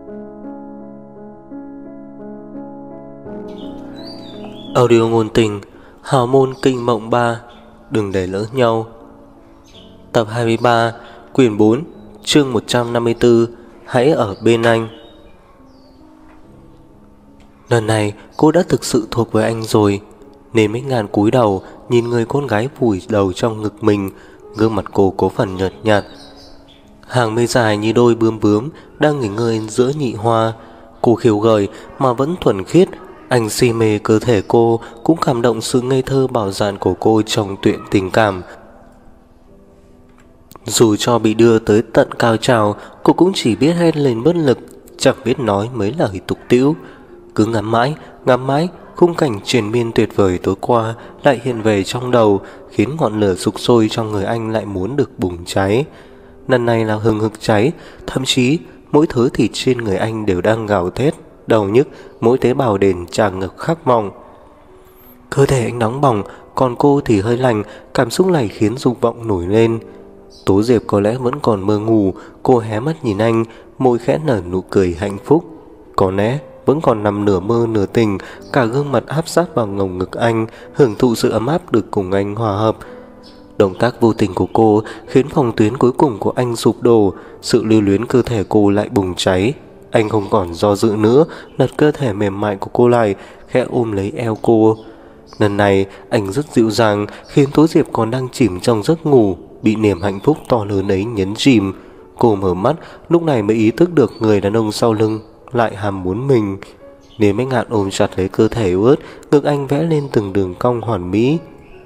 Audio ngôn tình Hào môn kinh mộng 3, đừng để lỡ nhau. Tập 23, quyển 4, chương 154, hãy ở bên anh. Lần này cô đã thực sự thuộc với anh rồi, nên mấy ngàn cúi đầu nhìn người con gái vùi đầu trong ngực mình. Gương mặt cô có phần nhợt nhạt, hàng mi dài như đôi bướm bướm đang nghỉ ngơi giữa nhị hoa. Cô khiêu gợi mà vẫn thuần khiết. Anh si mê cơ thể cô, cũng cảm động sự ngây thơ bảo dạn của cô trong tuyệt tình cảm. Dù cho bị đưa tới tận cao trào, cô cũng chỉ biết hét lên bất lực, chẳng biết nói mấy lời tục tĩu. Cứ ngắm mãi, khung cảnh triền miên tuyệt vời tối qua lại hiện về trong đầu, khiến ngọn lửa sục sôi trong người anh lại muốn được bùng cháy. Lần này là hừng hực cháy, thậm chí mỗi thứ thịt trên người anh đều đang gào thét, đau nhức, mỗi tế bào đền tràn ngập khát vọng. Cơ thể anh nóng bỏng, còn cô thì hơi lạnh, cảm xúc này khiến dục vọng nổi lên. Tố Diệp có lẽ vẫn còn mơ ngủ, cô hé mắt nhìn anh, môi khẽ nở nụ cười hạnh phúc. Có lẽ vẫn còn nằm nửa mơ nửa tình, cả gương mặt áp sát vào ngồng ngực anh, hưởng thụ sự ấm áp được cùng anh hòa hợp. Động tác vô tình của cô khiến phòng tuyến cuối cùng của anh sụp đổ, sự lưu luyến cơ thể cô lại bùng cháy. Anh không còn do dự nữa, đặt cơ thể mềm mại của cô lại, khẽ ôm lấy eo cô. Lần này anh rất dịu dàng, khiến Tố Diệp còn đang chìm trong giấc ngủ bị niềm hạnh phúc to lớn ấy nhấn chìm. Cô mở mắt, lúc này mới ý thức được người đàn ông sau lưng lại ham muốn mình. Nếu mấy ngạn ôm chặt lấy cơ thể yếu ớt, ngực anh vẽ lên từng đường cong hoàn mỹ.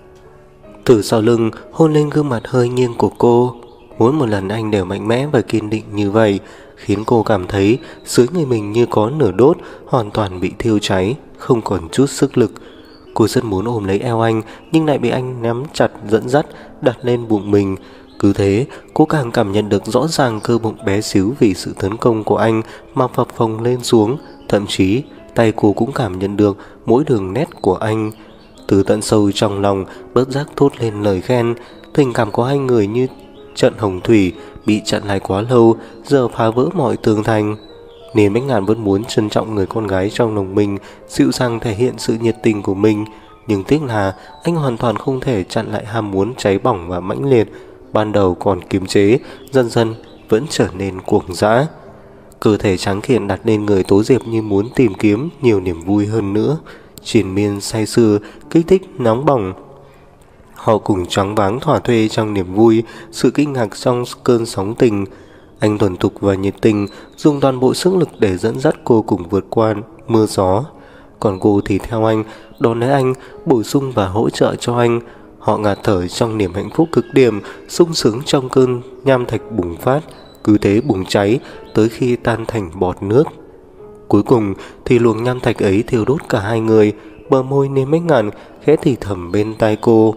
Từ sau lưng hôn lên gương mặt hơi nghiêng của cô. Mỗi một lần anh đều mạnh mẽ và kiên định như vậy, khiến cô cảm thấy dưới người mình như có nửa đốt, hoàn toàn bị thiêu cháy, không còn chút sức lực. Cô rất muốn ôm lấy eo anh, nhưng lại bị anh nắm chặt dẫn dắt, đặt lên bụng mình. Cứ thế, cô càng cảm nhận được rõ ràng cơ bụng bé xíu vì sự tấn công của anh mà phập phồng lên xuống. Thậm chí, tay cô cũng cảm nhận được mỗi đường nét của anh. Từ tận sâu trong lòng, bất giác thốt lên lời khen. Tình cảm của hai người như trận hồng thủy, bị chặn lại quá lâu, giờ phá vỡ mọi tường thành. Nên Bách Ngạn vẫn muốn trân trọng người con gái trong lòng mình, dịu dàng thể hiện sự nhiệt tình của mình. Nhưng tiếc là anh hoàn toàn không thể chặn lại ham muốn cháy bỏng và mãnh liệt. Ban đầu còn kiềm chế, dần dần vẫn trở nên cuồng dã. Cơ thể trắng kiện đặt lên người Tố Diệp như muốn tìm kiếm nhiều niềm vui hơn nữa, triền miên say sưa, kích thích nóng bỏng. Họ cùng choáng váng thỏa thuê trong niềm vui, sự kinh ngạc trong cơn sóng tình. Anh thuần thục và nhiệt tình, dùng toàn bộ sức lực để dẫn dắt cô cùng vượt qua mưa gió. Còn cô thì theo anh, đón lấy anh, bổ sung và hỗ trợ cho anh. Họ ngạt thở trong niềm hạnh phúc cực điểm, sung sướng trong cơn nham thạch bùng phát, cứ thế bùng cháy tới khi tan thành bọt nước. Cuối cùng thì luồng nham thạch ấy thiêu đốt cả hai người. Bờ môi nên Bách Ngạn khẽ thì thầm bên tai cô: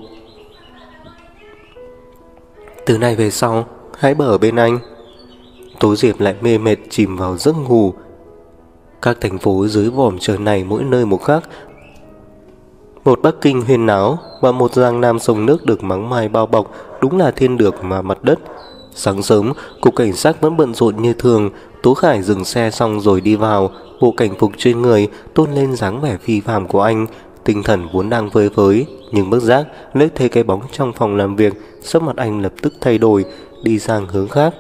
từ nay về sau, hãy ở bên anh. Tố Diệp lại mê mệt chìm vào giấc ngủ. Các thành phố dưới vòm trời này mỗi nơi một khác. Một Bắc Kinh huyên náo và một Giang Nam sông nước được mắng mai bao bọc, đúng là thiên được mà mặt đất. Sáng sớm, cục cảnh sát vẫn bận rộn như thường. Tố Khải dừng xe xong rồi đi vào, bộ cảnh phục trên người tôn lên dáng vẻ phi phàm của anh. Tinh thần vốn đang vơi với, nhưng bất giác liếc thấy cái bóng trong phòng làm việc, sắc mặt anh lập tức thay đổi, đi sang hướng khác.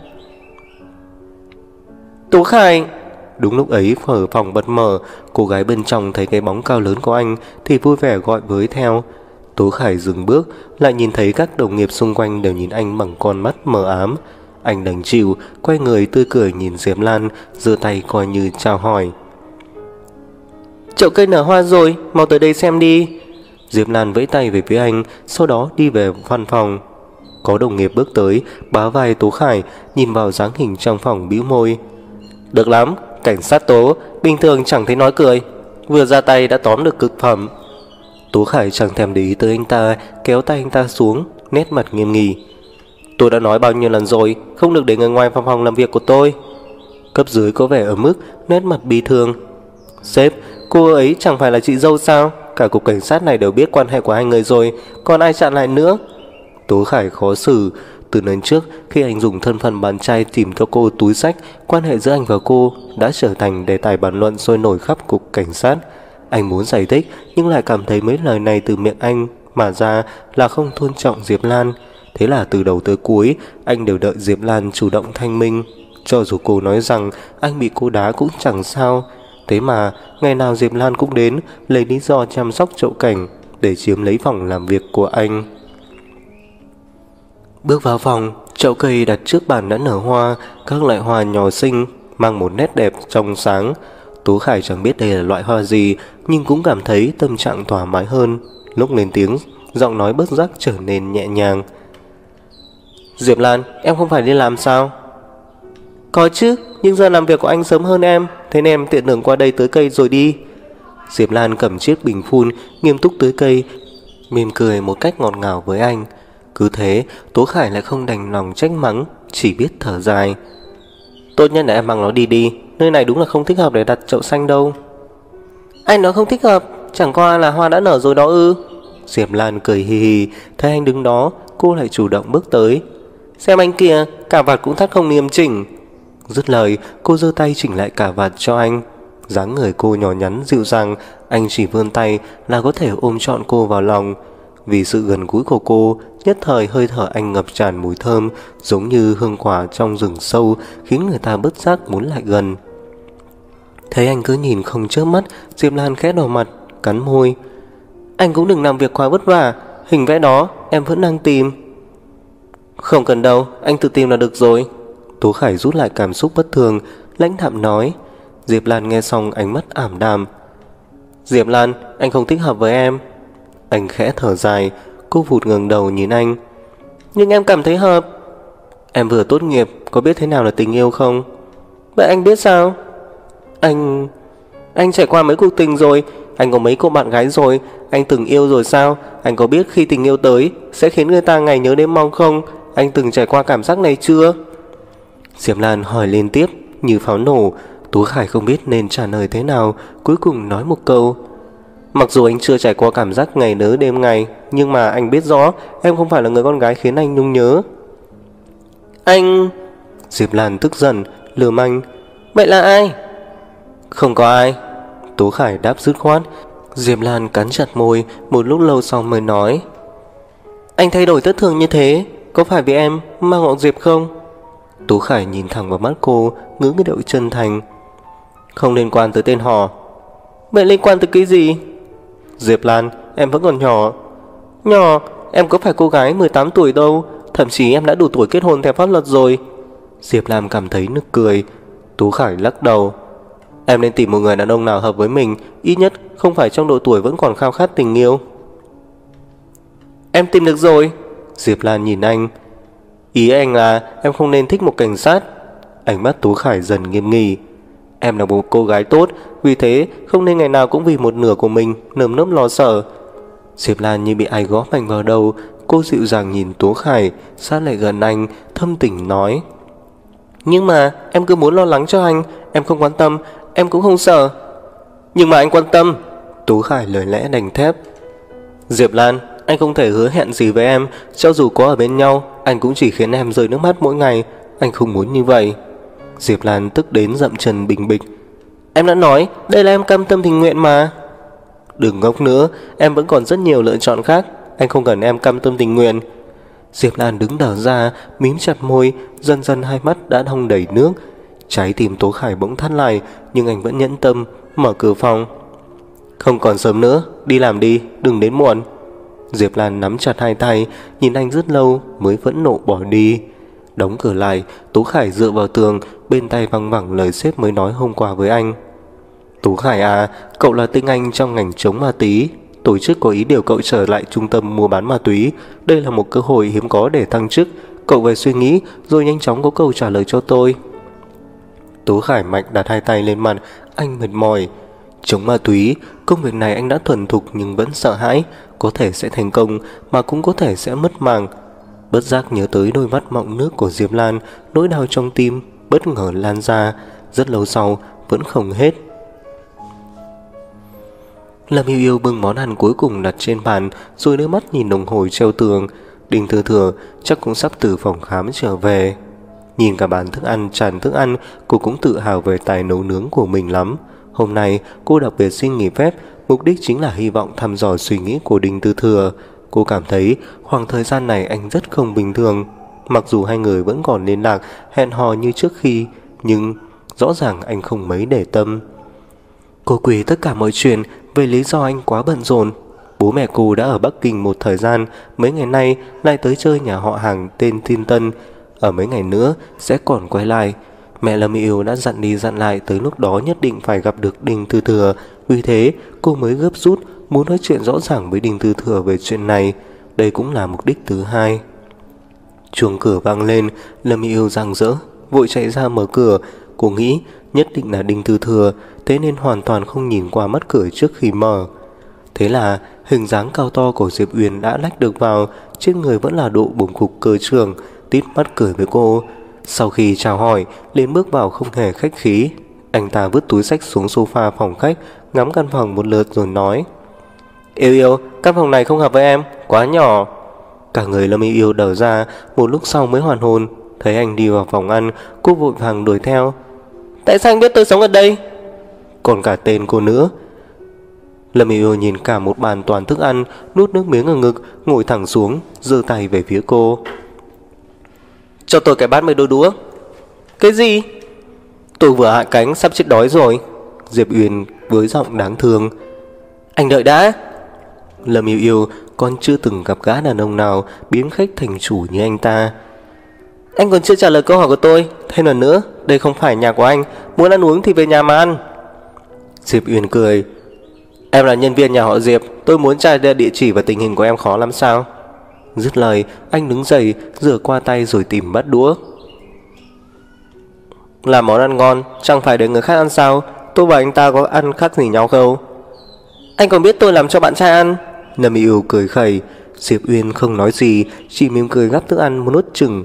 Tố Khải! Đúng lúc ấy cửa phòng bật mở, cô gái bên trong thấy cái bóng cao lớn của anh thì vui vẻ gọi với theo. Tố Khải dừng bước, lại nhìn thấy các đồng nghiệp xung quanh đều nhìn anh bằng con mắt mờ ám. Anh đành chịu, quay người tươi cười nhìn Diệp Lan, giơ tay coi như chào hỏi. Chậu cây nở hoa rồi, mau tới đây xem đi. Diệp Lan vẫy tay về phía anh, sau đó đi về văn phòng. Có đồng nghiệp bước tới, bá vai Tố Khải, nhìn vào dáng hình trong phòng bĩu môi. Được lắm, cảnh sát Tố, bình thường chẳng thấy nói cười, vừa ra tay đã tóm được cực phẩm. Tố Khải chẳng thèm để ý tới anh ta, kéo tay anh ta xuống, nét mặt nghiêm nghị. Tôi đã nói bao nhiêu lần rồi, không được để người ngoài vào phòng làm việc của tôi. Cấp dưới có vẻ ở mức, nét mặt bi thương. Sếp, cô ấy chẳng phải là chị dâu sao? Cả cục cảnh sát này đều biết quan hệ của hai người rồi, còn ai chặn lại nữa? Tố Khải khó xử. Từ lần trước, khi anh dùng thân phận bạn trai tìm cho cô túi xách, quan hệ giữa anh và cô đã trở thành đề tài bàn luận sôi nổi khắp cục cảnh sát. Anh muốn giải thích nhưng lại cảm thấy mấy lời này từ miệng anh mà ra là không tôn trọng Diệp Lan. Thế là từ đầu tới cuối anh đều đợi Diệp Lan chủ động thanh minh. Cho dù cô nói rằng anh bị cô đá cũng chẳng sao. Thế mà ngày nào Diệp Lan cũng đến lấy lý do chăm sóc Chậu Cảnh để chiếm lấy phòng làm việc của anh. Bước vào phòng, chậu cây đặt trước bàn đã nở hoa, các loại hoa nhỏ xinh mang một nét đẹp trong sáng. Tú Khải chẳng biết đây là loại hoa gì, nhưng cũng cảm thấy tâm trạng thoải mái hơn. Lúc lên tiếng, giọng nói bất giác trở nên nhẹ nhàng. Diệp Lan, em không phải đi làm sao? Có chứ, nhưng giờ làm việc của anh sớm hơn em, thế nên em tiện đường qua đây tưới cây rồi đi. Diệp Lan cầm chiếc bình phun, nghiêm túc tưới cây, mỉm cười một cách ngọt ngào với anh. Cứ thế, Tố Khải lại không đành lòng trách mắng, chỉ biết thở dài. Tốt nhất là em mang nó đi đi, nơi này đúng là không thích hợp để đặt chậu xanh đâu. Anh nói không thích hợp, chẳng qua là hoa đã nở rồi đó ư? Diệp Lan cười hì hì, thấy anh đứng đó, cô lại chủ động bước tới. Xem anh kìa, cà vạt cũng thắt không nghiêm chỉnh. Dứt lời, cô giơ tay chỉnh lại cà vạt cho anh. Dáng người cô nhỏ nhắn dịu dàng, anh chỉ vươn tay là có thể ôm trọn cô vào lòng. Vì sự gần gũi của cô, nhất thời hơi thở anh ngập tràn mùi thơm, giống như hương quả trong rừng sâu, khiến người ta bất giác muốn lại gần. Thấy anh cứ nhìn không chớp mắt, Diệp Lan khẽ đỏ mặt, cắn môi. Anh cũng đừng làm việc quá vất vả, hình vẽ đó em vẫn đang tìm. Không cần đâu, anh tự tìm là được rồi. Tố Khải rút lại cảm xúc bất thường, lãnh đạm nói. Diệp Lan nghe xong ánh mắt ảm đạm. Diệp Lan, anh không thích hợp với em. Anh khẽ thở dài, cô vụt ngẩng đầu nhìn anh. Nhưng em cảm thấy hợp. Em vừa tốt nghiệp, có biết thế nào là tình yêu không? Vậy anh biết sao? Anh trải qua mấy cuộc tình rồi, anh có mấy cô bạn gái rồi, anh từng yêu rồi sao? Anh có biết khi tình yêu tới sẽ khiến người ta ngày nhớ đêm mong không? Anh từng trải qua cảm giác này chưa? Diệp Lan hỏi liên tiếp như pháo nổ. Tú Khải không biết nên trả lời thế nào, cuối cùng nói một câu. Mặc dù anh chưa trải qua cảm giác ngày nhớ đêm ngày, nhưng mà anh biết rõ em không phải là người con gái khiến anh nhung nhớ. Anh... Diệp Lan tức giận, lườm anh. Vậy là ai? Không có ai. Tú Khải đáp dứt khoát. Diệp Lan cắn chặt môi, một lúc lâu sau mới nói. Anh thay đổi thất thường như thế, có phải vì em mang họ Diệp không? Tú Khải nhìn thẳng vào mắt cô, ngữ cái điệu chân thành. Không liên quan tới tên họ. Vậy liên quan tới cái gì? Diệp Lan, em vẫn còn nhỏ. Nhỏ? Em có phải cô gái 18 tuổi đâu, thậm chí em đã đủ tuổi kết hôn theo pháp luật rồi. Diệp Lan cảm thấy nực cười. Tú Khải lắc đầu. Em nên tìm một người đàn ông nào hợp với mình, ít nhất không phải trong độ tuổi vẫn còn khao khát tình yêu. Em tìm được rồi. Diệp Lan nhìn anh. Ý anh là em không nên thích một cảnh sát. Ánh mắt Tú Khải dần nghiêm nghị. Em là một cô gái tốt, vì thế không nên ngày nào cũng vì một nửa của mình nơm nớp lo sợ. Diệp Lan như bị ai gõ mạnh vào đầu. Cô dịu dàng nhìn Tú Khải, sát lại gần anh, thâm tình nói. Nhưng mà em cứ muốn lo lắng cho anh, em không quan tâm, em cũng không sợ. Nhưng mà anh quan tâm. Tú Khải lời lẽ đành thép. Diệp Lan, anh không thể hứa hẹn gì với em, cho dù có ở bên nhau, anh cũng chỉ khiến em rơi nước mắt mỗi ngày. Anh không muốn như vậy. Diệp Lan tức đến dậm chân bình bịch. Em đã nói, đây là em cam tâm tình nguyện mà. Đừng ngốc nữa, em vẫn còn rất nhiều lựa chọn khác. Anh không cần em cam tâm tình nguyện. Diệp Lan đứng đờ ra, mím chặt môi, dần dần hai mắt đã đong đầy nước. Trái tim Tố Khải bỗng thắt lại, nhưng anh vẫn nhẫn tâm, mở cửa phòng. Không còn sớm nữa, đi làm đi, đừng đến muộn. Diệp Lan nắm chặt hai tay, nhìn anh rất lâu mới phẫn nộ bỏ đi. Đóng cửa lại, Tú Khải dựa vào tường, bên tay văng vẳng lời sếp mới nói hôm qua với anh. Tú Khải à, cậu là tinh anh trong ngành chống ma túy. Tổ chức có ý điều cậu trở lại trung tâm mua bán ma túy. Đây là một cơ hội hiếm có để thăng chức. Cậu về suy nghĩ rồi nhanh chóng có câu trả lời cho tôi. Tú Khải mạnh đặt hai tay lên mặt, anh mệt mỏi. Chống ma túy, công việc này anh đã thuần thục nhưng vẫn sợ hãi. Có thể sẽ thành công mà cũng có thể sẽ mất mạng. Bất giác nhớ tới đôi mắt mọng nước của Diệp Lan, nỗi đau trong tim bất ngờ lan ra. Rất lâu sau vẫn không hết. Lâm Yêu Yêu bưng món ăn cuối cùng đặt trên bàn, rồi đưa mắt nhìn đồng hồ treo tường. Đinh Tư Thừa chắc cũng sắp từ phòng khám trở về. Nhìn cả bàn thức ăn tràn thức ăn, cô cũng tự hào về tài nấu nướng của mình lắm. Hôm nay cô đặc biệt xin nghỉ phép, mục đích chính là hy vọng thăm dò suy nghĩ của Đinh Tư Thừa. Cô cảm thấy khoảng thời gian này anh rất không bình thường. Mặc dù hai người vẫn còn liên lạc, hẹn hò như trước khi, nhưng rõ ràng anh không mấy để tâm. Cô quỳ tất cả mọi chuyện về lý do anh quá bận rộn. Bố mẹ cô đã ở Bắc Kinh một thời gian, mấy ngày nay lại tới chơi nhà họ hàng tên Thiên Tân. Ở mấy ngày nữa sẽ còn quay lại. Mẹ Lâm Yêu đã dặn đi dặn lại tới lúc đó nhất định phải gặp được Đinh Tư Thừa. Vì thế cô mới gấp rút muốn nói chuyện rõ ràng với Đinh Tư Thừa về chuyện này. Đây cũng là mục đích thứ hai. Chuông cửa vang lên, Lâm Yêu rạng rỡ vội chạy ra mở cửa. Cô nghĩ nhất định là Đinh Tư Thừa, thế nên hoàn toàn không nhìn qua mắt cửa trước khi mở. Thế là hình dáng cao to của Diệp Uyên đã lách được vào. Trên người vẫn là độ bổng cục cơ trường, tít mắt cười với cô. Sau khi chào hỏi, liền bước vào không hề khách khí. Anh ta vứt túi xách xuống sofa phòng khách, ngắm căn phòng một lượt rồi nói: Yêu, căn phòng này không hợp với em, quá nhỏ. Cả người Lâm Yêu đờ ra, một lúc sau mới hoàn hồn. Thấy anh đi vào phòng ăn, cô vội vàng đuổi theo. Tại sao anh biết tôi sống ở đây? Còn cả tên cô nữa. Lâm Yêu nhìn cả một bàn toàn thức ăn, nuốt nước miếng ở ngực, ngồi thẳng xuống, giơ tay về phía cô. Cho tôi cái bát mấy đôi đũa. Cái gì? Tôi vừa hạ cánh sắp chết đói rồi. Diệp Uyên với giọng đáng thương. Anh đợi đã. Lâm Yêu còn chưa từng gặp gã đàn ông nào biến khách thành chủ như anh ta. Anh còn chưa trả lời câu hỏi của tôi. Thêm lần nữa, đây không phải nhà của anh, muốn ăn uống thì về nhà mà ăn. Diệp Uyên cười. Em là nhân viên nhà họ Diệp, tôi muốn tra ra địa chỉ và tình hình của em khó lắm sao? Dứt lời, anh đứng dậy, rửa qua tay rồi tìm bát đũa. Làm món ăn ngon, chẳng phải để người khác ăn sao? Tôi và anh ta có ăn khác gì nhau không? Anh còn biết tôi làm cho bạn trai ăn? Lâm Yêu cười khẩy. Diệp Uyên không nói gì, chỉ mỉm cười gắp thức ăn một nuốt chừng.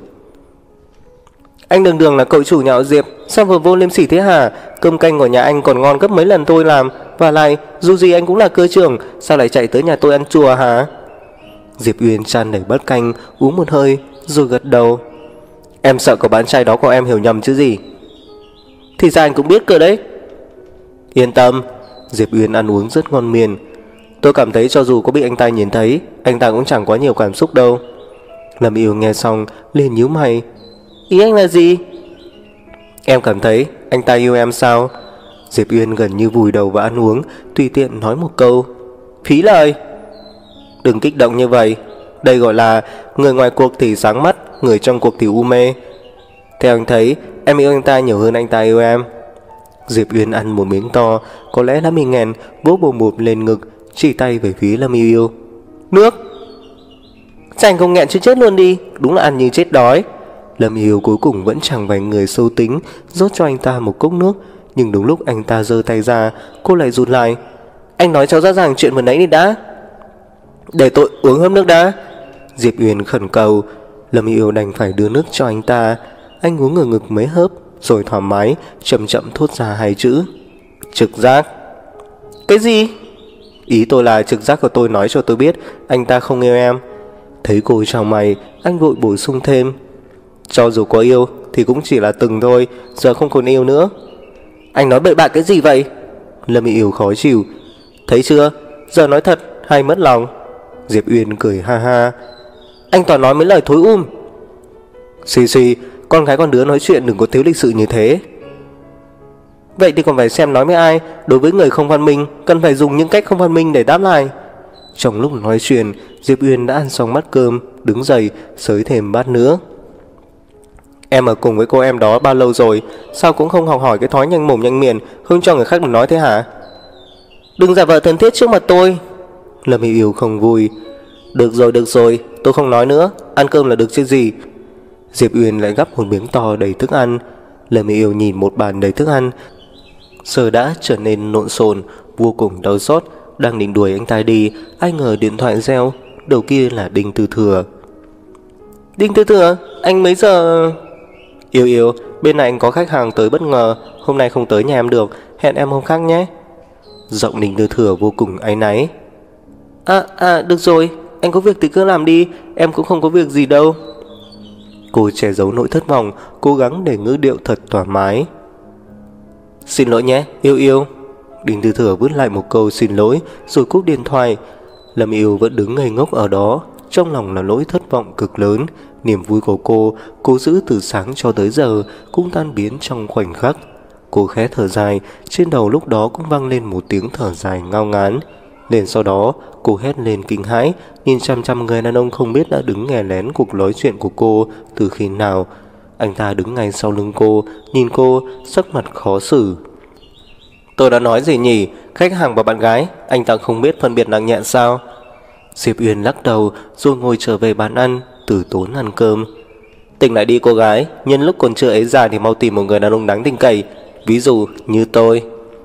Anh đường đường là cậu chủ nhà họ Diệp, sao vừa vô liêm sỉ thế hả? Cơm canh của nhà anh còn ngon gấp mấy lần tôi làm. Và lại, dù gì anh cũng là cơ trưởng, sao lại chạy tới nhà tôi ăn chùa hả? Diệp Uyên tràn đầy bát canh, uống một hơi, rồi gật đầu. Em sợ cậu bạn trai đó của em hiểu nhầm chứ gì. Thì ra anh cũng biết cơ đấy. Yên tâm. Diệp Uyên ăn uống rất ngon miền. Tôi cảm thấy cho dù có bị anh ta nhìn thấy, anh ta cũng chẳng có nhiều cảm xúc đâu. Lâm Yêu nghe xong liền nhíu mày. Ý anh là gì? Em cảm thấy anh ta yêu em sao? Diệp Uyên gần như vùi đầu vào ăn uống, tùy tiện nói một câu. Phí lời. Đừng kích động như vậy. Đây gọi là người ngoài cuộc thì sáng mắt, người trong cuộc thì u mê. Theo anh thấy, em yêu anh ta nhiều hơn anh ta yêu em. Diệp Uyên ăn một miếng to, có lẽ đã bị nghẹn, vỗ bồm bộp lên ngực, chỉ tay về phía Lâm Yêu. Nước. Chàng không nghẹn chứ chết luôn đi, đúng là ăn như chết đói. Lâm Yêu cuối cùng vẫn chẳng vài người sâu tính, rót cho anh ta một cốc nước. Nhưng đúng lúc anh ta giơ tay ra, cô lại rụt lại. Anh nói cho rõ ràng chuyện vừa nãy đi đã. Để tôi uống hớp nước đã. Diệp Uyên khẩn cầu. Lâm Yêu đành phải đưa nước cho anh ta. Anh uống ở ngực mấy hớp, rồi thoải mái chậm chậm thốt ra hai chữ: trực giác. Cái gì? Ý tôi là trực giác của tôi nói cho tôi biết anh ta không yêu em. Thấy cô chào mày, anh vội bổ sung thêm: cho dù có yêu thì cũng chỉ là từng thôi, giờ không còn yêu nữa. Anh nói bậy bạ cái gì vậy? Lâm Yêu khó chịu. Thấy chưa, giờ nói thật hay mất lòng? Diệp Uyên cười ha ha. Anh toàn nói mấy lời thối Xì, con gái con đứa nói chuyện đừng có thiếu lịch sự như thế. Vậy thì còn phải xem nói với ai. Đối với người không văn minh, cần phải dùng những cách không văn minh để đáp lại. Trong lúc nói chuyện, Diệp Uyên đã ăn xong bát cơm, đứng dậy xới thêm bát nữa. Em ở cùng với cô em đó bao lâu rồi, sao cũng không học hỏi cái thói nhanh mồm nhanh miệng, không cho người khác được nói thế hả? Đừng giả vờ thân thiết trước mặt tôi. Lâm Yêu không vui. Được rồi, tôi không nói nữa, ăn cơm là được chứ gì. Diệp Uyên lại gắp một miếng to đầy thức ăn. Lâm Yêu nhìn một bàn đầy thức ăn, giờ đã trở nên lộn xộn, vô cùng đau xót. Đang định đuổi anh ta đi, ai ngờ điện thoại reo. Đầu kia là Đinh Tư Thừa. Đinh Tư Thừa, anh mấy giờ? Yêu, bên này anh có khách hàng tới bất ngờ, hôm nay không tới nhà em được, hẹn em hôm khác nhé. Giọng Đinh Tư Thừa vô cùng áy náy. Được rồi, anh có việc thì cứ làm đi, em cũng không có việc gì đâu. Cô che giấu nỗi thất vọng, cố gắng để ngữ điệu thật thoải mái. Xin lỗi nhé, yêu yêu. Đinh Tư Thừa vứt lại một câu xin lỗi rồi cúp điện thoại. Lâm Yêu vẫn đứng ngây ngốc ở đó, trong lòng là nỗi thất vọng cực lớn. Niềm vui của cô giữ từ sáng cho tới giờ cũng tan biến trong khoảnh khắc. Cô khẽ thở dài, trên đầu lúc đó cũng vang lên một tiếng thở dài ngao ngán. Liền sau đó cô hét lên kinh hãi, nhìn chăm chăm người đàn ông không biết đã đứng nghe lén cuộc nói chuyện của cô từ khi nào. Anh ta đứng ngay sau lưng cô, nhìn cô, sắc mặt khó xử. Tôi đã nói gì nhỉ? Khách hàng và bạn gái, anh ta không biết phân biệt nặng nhẹ sao? Diệp Uyên lắc đầu rồi ngồi trở về bàn ăn, từ tốn ăn cơm. Tỉnh lại đi cô gái, nhân lúc còn chưa ấy già thì mau tìm một người đàn ông đáng tin cậy, ví dụ như tôi.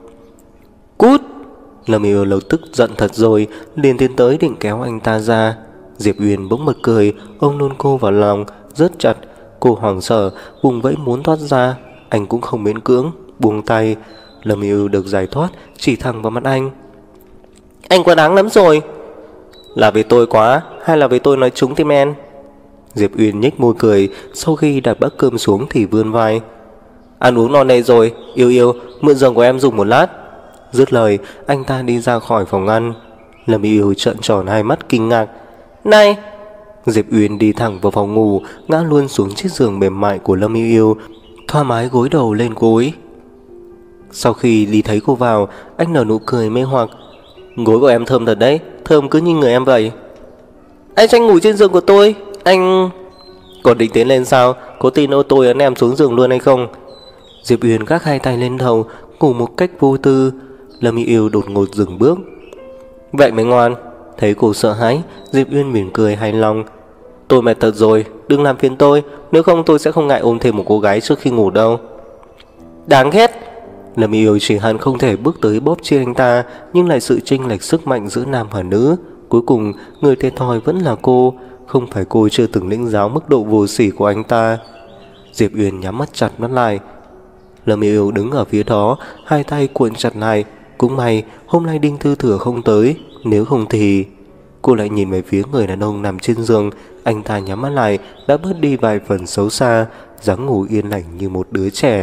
Cút! Lâm Yêu lập tức giận thật rồi, liền tiến tới định kéo anh ta ra. Diệp Uyên bỗng bật cười, ôm luôn cô vào lòng, rất chặt. Cô hoảng sợ, vùng vẫy muốn thoát ra, anh cũng không miễn cưỡng, buông tay. Lâm Yêu được giải thoát, chỉ thẳng vào mặt anh. Anh quá đáng lắm rồi. Là vì tôi quá, hay là vì tôi nói trúng tim en? Diệp Uyên nhếch môi cười, sau khi đặt bát cơm xuống thì vươn vai. Ăn uống no nê rồi, yêu yêu, mượn giường của em dùng một lát. Dứt lời, anh ta đi ra khỏi phòng ăn. Lâm Yêu trợn tròn hai mắt kinh ngạc. Này! Diệp Uyên đi thẳng vào phòng ngủ, ngã luôn xuống chiếc giường mềm mại của Lâm Yêu, thoải mái gối đầu lên gối. Sau khi đi thấy cô vào, anh nở nụ cười mê hoặc. Gối của em thơm thật đấy, thơm cứ như người em vậy. Anh tranh ngủ trên giường của tôi, anh... Còn định tiến lên sao? Có tin ô tôi ấn em xuống giường luôn hay không? Diệp Uyên gác hai tay lên đầu, ngủ một cách vô tư. Lâm Yêu đột ngột dừng bước. Vậy mới ngoan. Thấy cô sợ hãi, Diệp Uyên mỉm cười hài lòng. Tôi mệt thật rồi, đừng làm phiền tôi, nếu không tôi sẽ không ngại ôm thêm một cô gái trước khi ngủ đâu. Đáng ghét. Lâm Yêu chỉ hận không thể bước tới bóp chia anh ta, nhưng lại sự chênh lệch sức mạnh giữa nam và nữ. Cuối cùng người thiệt thòi vẫn là cô, không phải cô chưa từng lĩnh giáo mức độ vô sỉ của anh ta. Diệp Uyên nhắm mắt chặt mắt lại. Lâm Yêu đứng ở phía đó, hai tay cuộn chặt lại. Cũng may hôm nay Đinh Tư Thừa không tới, nếu không thì... Cô lại nhìn về phía người đàn ông nằm trên giường. Anh ta nhắm mắt lại, đã bớt đi vài phần xấu xa, dáng ngủ yên lành như một đứa trẻ.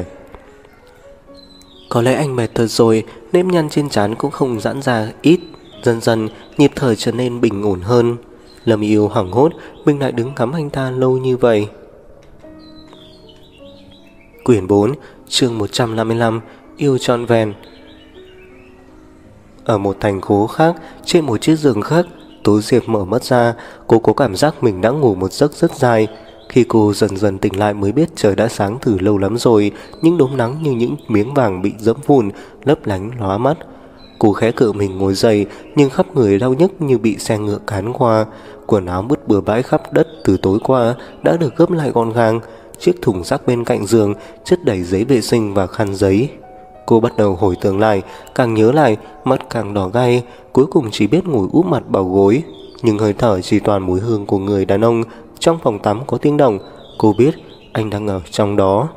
Có lẽ anh mệt thật rồi, nếp nhăn trên trán cũng không giãn ra ít. Dần dần nhịp thở trở nên bình ổn hơn. Lâm Yêu hoảng hốt, mình lại đứng ngắm anh ta lâu như vậy. Quyển 4, chương 155, yêu trọn vẹn. Ở một thành phố khác, trên một chiếc giường khác, Tố Diệp mở mắt ra. Cô có cảm giác mình đã ngủ một giấc rất dài. Khi cô dần dần tỉnh lại mới biết trời đã sáng từ lâu lắm rồi. Những đốm nắng như những miếng vàng bị dẫm vụn, lấp lánh lóa mắt. Cô khẽ cựa mình ngồi dậy, nhưng khắp người đau nhức như bị xe ngựa cán qua. Quần áo vứt bừa bãi khắp đất từ tối qua đã được gấp lại gọn gàng. Chiếc thùng rác bên cạnh giường chất đầy giấy vệ sinh và khăn giấy. Cô bắt đầu hồi tưởng lại, càng nhớ lại, mắt càng đỏ gay. Cuối cùng chỉ biết ngồi úp mặt vào gối, nhưng hơi thở chỉ toàn mùi hương của người đàn ông. Trong phòng tắm có tiếng động, cô biết anh đang ở trong đó.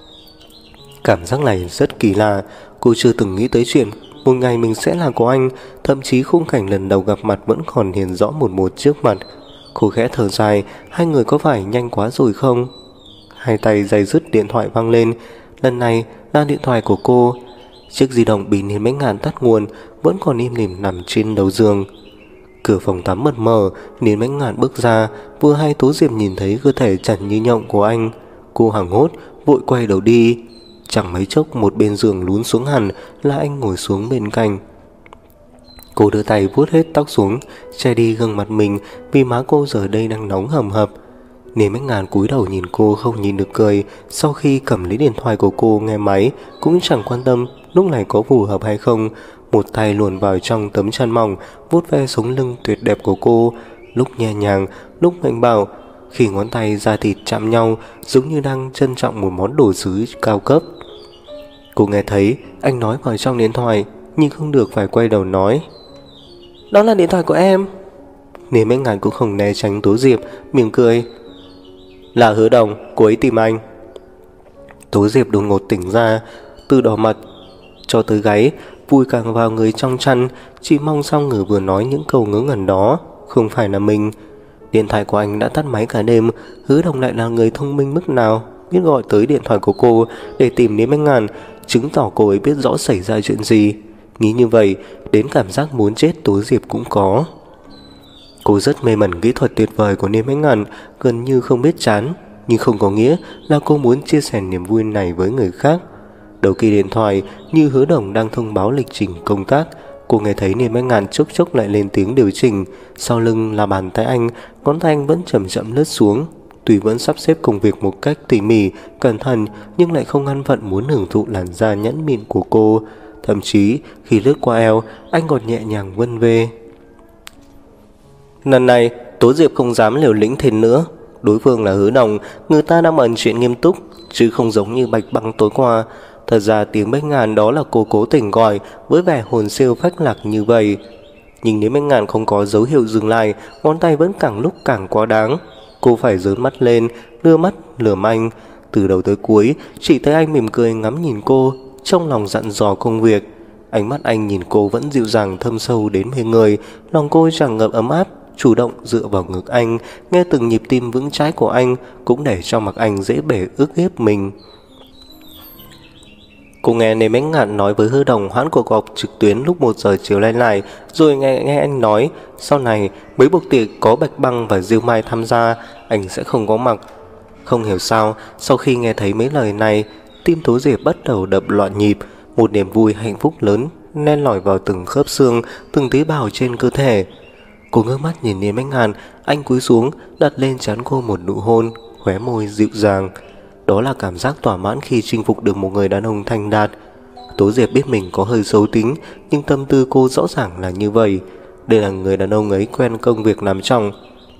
Cảm giác này rất kỳ lạ. Cô chưa từng nghĩ tới chuyện một ngày mình sẽ là của anh. Thậm chí khung cảnh lần đầu gặp mặt vẫn còn hiện rõ một trước mặt. Cô khẽ thở dài, hai người có phải nhanh quá rồi không? Hai tay day dứt, điện thoại vang lên. Lần này là điện thoại của cô. Chiếc di động bị Niên Bách Ngạn tắt nguồn, vẫn còn im lìm nằm trên đầu giường. Cửa phòng tắm mật mở, Niên Bách Ngạn bước ra. Vừa hay Tố Diệp nhìn thấy cơ thể chặt như nhộng của anh. Cô hoảng hốt, vội quay đầu đi. Chẳng mấy chốc một bên giường lún xuống hẳn, là anh ngồi xuống bên cạnh. Cô đưa tay vuốt hết tóc xuống, che đi gương mặt mình, vì má cô giờ đây đang nóng hầm hập. Niên Bách Ngạn cúi đầu nhìn cô không nhìn được cười. Sau khi cầm lấy điện thoại của cô nghe máy, cũng chẳng quan tâm lúc này có phù hợp hay không. Một tay luồn vào trong tấm chăn mỏng, vuốt ve sống lưng tuyệt đẹp của cô, lúc nhẹ nhàng, lúc mạnh bạo. Khi ngón tay da thịt chạm nhau, giống như đang trân trọng một món đồ sứ cao cấp. Cô nghe thấy anh nói vào trong điện thoại, nhưng không được phải quay đầu nói. Đó là điện thoại của em. Niên Bách Ngạn cũng không né tránh Tố Diệp, mỉm cười. Là Hứa Đồng, cô ấy tìm anh. Tố Diệp đột ngột tỉnh ra, từ đỏ mặt cho tới gáy, vùi càng vào người trong chăn, chỉ mong sao người vừa nói những câu ngớ ngẩn đó. không phải là mình. Điện thoại của anh đã tắt máy cả đêm. Hứa Đồng lại là người thông minh mức nào, biết gọi tới điện thoại của cô để tìm Niêm Bách Ngạn, chứng tỏ cô ấy biết rõ xảy ra chuyện gì. Nghĩ như vậy, đến cảm giác muốn chết Tố Diệp cũng có. Cô rất mê mẩn kỹ thuật tuyệt vời của Niêm Bách Ngạn, gần như không biết chán, nhưng không có nghĩa là cô muốn chia sẻ niềm vui này với người khác. Đầu kia điện thoại, như Hứa Đồng đang thông báo lịch trình công tác, cô nghe thấy Niêm Bách Ngạn chốc chốc lại lên tiếng điều chỉnh. Sau lưng là bàn tay anh, ngón tay anh vẫn chậm chậm lướt xuống. Tuy vẫn sắp xếp công việc một cách tỉ mỉ, cẩn thận, nhưng lại không ăn phận muốn hưởng thụ làn da nhẵn mịn của cô. Thậm chí khi lướt qua eo, anh còn nhẹ nhàng vân về. Lần này Tố Diệp không dám liều lĩnh thêm nữa. Đối phương là Hứa Đồng, người ta đang bận chuyện nghiêm túc, chứ không giống như Bạch Băng tối qua. Thật ra tiếng Bách Ngạn đó là cô cố tình gọi với vẻ hồn siêu phách lạc như vậy. Nhưng nếu Bách Ngạn không có dấu hiệu dừng lại, ngón tay vẫn càng lúc càng quá đáng. Cô phải giớn mắt lên, đưa mắt lườm anh. Từ đầu tới cuối chỉ thấy anh mỉm cười ngắm nhìn cô, trong lòng dặn dò công việc. Ánh mắt anh nhìn cô vẫn dịu dàng thâm sâu đến mê người. Lòng cô tràn ngập ấm áp, chủ động dựa vào ngực anh, nghe từng nhịp tim vững chãi của anh, cũng để cho mặc anh dễ bể ức hiếp mình. Cô nghe Niêm Bách Ngạn nói với Hứa Đồng hoãn cuộc họp trực tuyến lúc 1 giờ chiều lại, rồi nghe anh nói sau này mấy buổi tiệc có Bạch Băng và Diêu Mai tham gia, anh sẽ không có mặt. Không hiểu sao, sau khi nghe thấy mấy lời này, tim Tố Diệp bắt đầu đập loạn nhịp, một niềm vui hạnh phúc lớn len lỏi vào từng khớp xương, từng tế bào trên cơ thể. Cô ngước mắt nhìn Niêm Bách Ngạn, anh cúi xuống đặt lên trán cô một nụ hôn, khóe môi dịu dàng. Đó là cảm giác thỏa mãn khi chinh phục được một người đàn ông thành đạt. Tố Diệp biết mình có hơi xấu tính, nhưng tâm tư cô rõ ràng là như vậy. Đây là người đàn ông ấy quen công việc làm trọng.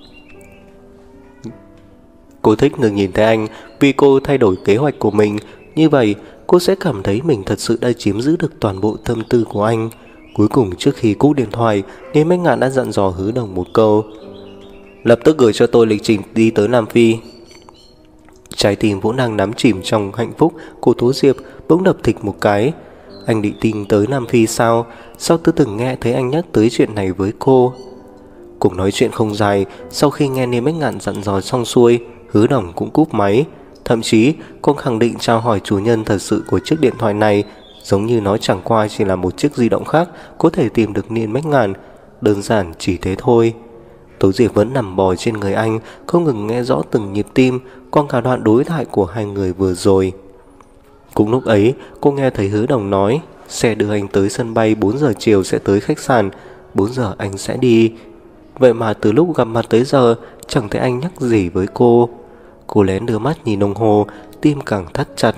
Cô thích được nhìn thấy anh, vì cô thay đổi kế hoạch của mình. Như vậy cô sẽ cảm thấy mình thật sự đã chiếm giữ được toàn bộ tâm tư của anh. Cuối cùng trước khi cúp điện thoại, Niêm Bách Ngạn đã dặn dò Hứa Đồng một câu: lập tức gửi cho tôi lịch trình đi tới Nam Phi. Trái tim vốn đang nắm chìm trong hạnh phúc của Tố Diệp bỗng đập thịch một cái. Anh định tin tới Nam Phi sao? Sao tôi từng nghe thấy anh nhắc tới chuyện này với cô? Cuộc nói chuyện không dài. Sau khi nghe Niêm Bách Ngạn dặn dò xong xuôi, Hứa Đồng cũng cúp máy. Thậm chí cô khẳng định trao hỏi chủ nhân thật sự của chiếc điện thoại này, giống như nó chẳng qua chỉ là một chiếc di động khác có thể tìm được Niêm Bách Ngạn. Đơn giản chỉ thế thôi. Tố Diệp vẫn nằm bò trên người anh, không ngừng nghe rõ từng nhịp tim, còn cả đoạn đối thoại của hai người vừa rồi. Cũng lúc ấy, cô nghe thấy Hứa Đồng nói xe đưa anh tới sân bay 4 giờ chiều sẽ tới khách sạn, 4 giờ anh sẽ đi. Vậy mà từ lúc gặp mặt tới giờ chẳng thấy anh nhắc gì với cô. Cô lén đưa mắt nhìn đồng hồ, tim càng thắt chặt.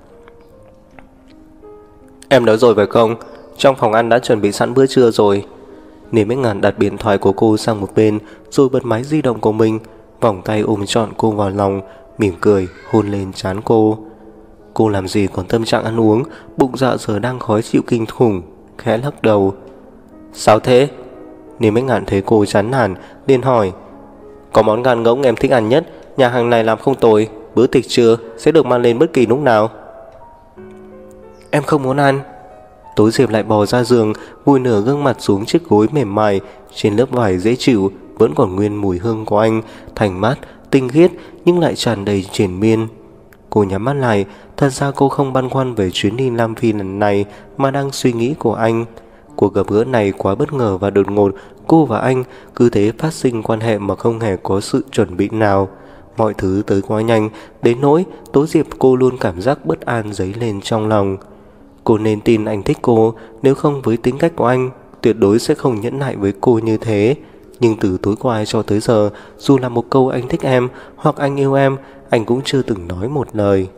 Em nói rồi phải không? Trong phòng ăn đã chuẩn bị sẵn bữa trưa rồi. Niêm Bách Ngạn đặt điện thoại của cô sang một bên, rồi bật máy di động của mình, vòng tay ôm trọn cô vào lòng, mỉm cười hôn lên trán cô. Cô làm gì còn tâm trạng ăn uống, bụng dạ giờ đang khó chịu kinh khủng, khẽ lắc đầu. Sao thế? Niêm Bách Ngạn thấy cô chán nản, liền hỏi. Có món gan ngỗng em thích ăn nhất, nhà hàng này làm không tồi, bữa tiệc trưa sẽ được mang lên bất kỳ lúc nào. Em không muốn ăn. Tố Diệp lại bò ra giường, vùi nửa gương mặt xuống chiếc gối mềm mại. Trên lớp vải dễ chịu vẫn còn nguyên mùi hương của anh, thanh mát, tinh khiết nhưng lại tràn đầy triền miên. Cô nhắm mắt lại. Thật ra cô không băn khoăn về chuyến đi Nam Phi lần này, mà đang suy nghĩ của anh. Cuộc gặp gỡ này quá bất ngờ và đột ngột. Cô và anh cứ thế phát sinh quan hệ mà không hề có sự chuẩn bị nào. Mọi thứ tới quá nhanh, đến nỗi Tố Diệp cô luôn cảm giác bất an dấy lên trong lòng. Cô nên tin anh thích cô, nếu không với tính cách của anh tuyệt đối sẽ không nhẫn nại với cô như thế. Nhưng từ tối qua cho tới giờ, dù là một câu anh thích em hoặc anh yêu em, anh cũng chưa từng nói một lời.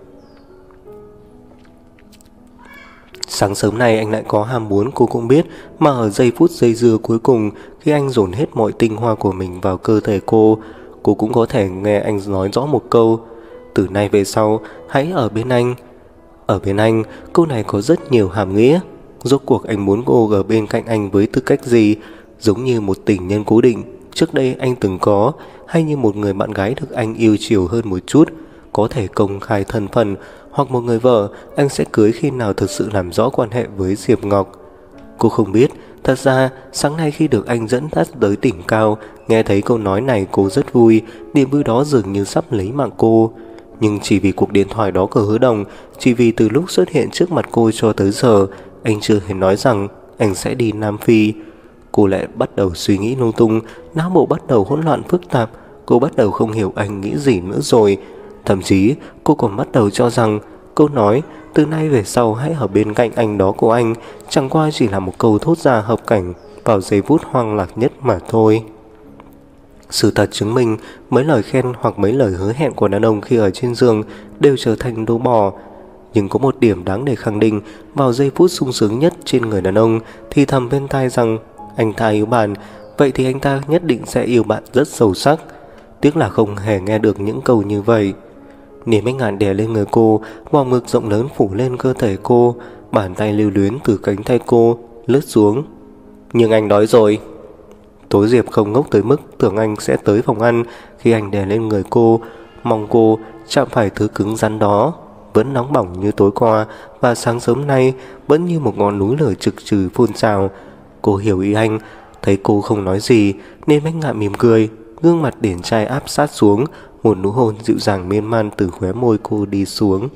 Sáng sớm nay anh lại có ham muốn cô cũng biết, mà ở giây phút dây dưa cuối cùng, khi anh dồn hết mọi tinh hoa của mình vào cơ thể cô cũng có thể nghe anh nói rõ một câu: từ nay về sau hãy ở bên anh. Ở bên anh, câu này có rất nhiều hàm nghĩa. Rốt cuộc anh muốn cô ở bên cạnh anh với tư cách gì? Giống như một tình nhân cố định trước đây anh từng có, hay như một người bạn gái được anh yêu chiều hơn một chút, có thể công khai thân phận, hoặc một người vợ anh sẽ cưới khi nào thực sự làm rõ quan hệ với Diệp Ngọc. Cô không biết, Thật ra sáng nay khi được anh dẫn dắt tới đỉnh cao, nghe thấy câu nói này cô rất vui. Niềm vui đó dường như sắp lấy mạng cô. Nhưng chỉ vì cuộc điện thoại đó của Hứa Đồng, chỉ vì từ lúc xuất hiện trước mặt cô cho tới giờ, anh chưa hề nói rằng anh sẽ đi Nam Phi. Cô lại bắt đầu suy nghĩ lung tung, não bộ bắt đầu hỗn loạn phức tạp. Cô bắt đầu không hiểu anh nghĩ gì nữa rồi. Thậm chí cô còn bắt đầu cho rằng câu nói từ nay về sau hãy ở bên cạnh anh đó của anh chẳng qua chỉ là một câu thốt ra hợp cảnh vào giây phút hoang lạc nhất mà thôi. Sự thật chứng minh mấy lời khen hoặc mấy lời hứa hẹn của đàn ông khi ở trên giường đều trở thành đồ bỏ. Nhưng có một điểm đáng để khẳng định, vào giây phút sung sướng nhất trên người đàn ông thì thầm bên tai rằng anh ta yêu bạn, vậy thì anh ta nhất định sẽ yêu bạn rất sâu sắc. Tiếc là không hề nghe được những câu như vậy. Niềm anh ngạn đè lên người cô, vòng ngực rộng lớn phủ lên cơ thể cô, bàn tay lưu luyến từ cánh tay cô lướt xuống. Nhưng anh đói rồi. Tố Diệp không ngốc tới mức tưởng anh sẽ tới phòng ăn khi anh đè lên người cô, mong cô chạm phải thứ cứng rắn đó, vẫn nóng bỏng như tối qua và sáng sớm nay vẫn như một ngọn núi lửa trực trừ phun trào. Cô hiểu ý anh, thấy cô không nói gì nên anh ngạn mỉm cười, gương mặt điển trai áp sát xuống, một nụ hôn dịu dàng miên man từ khóe môi cô đi xuống.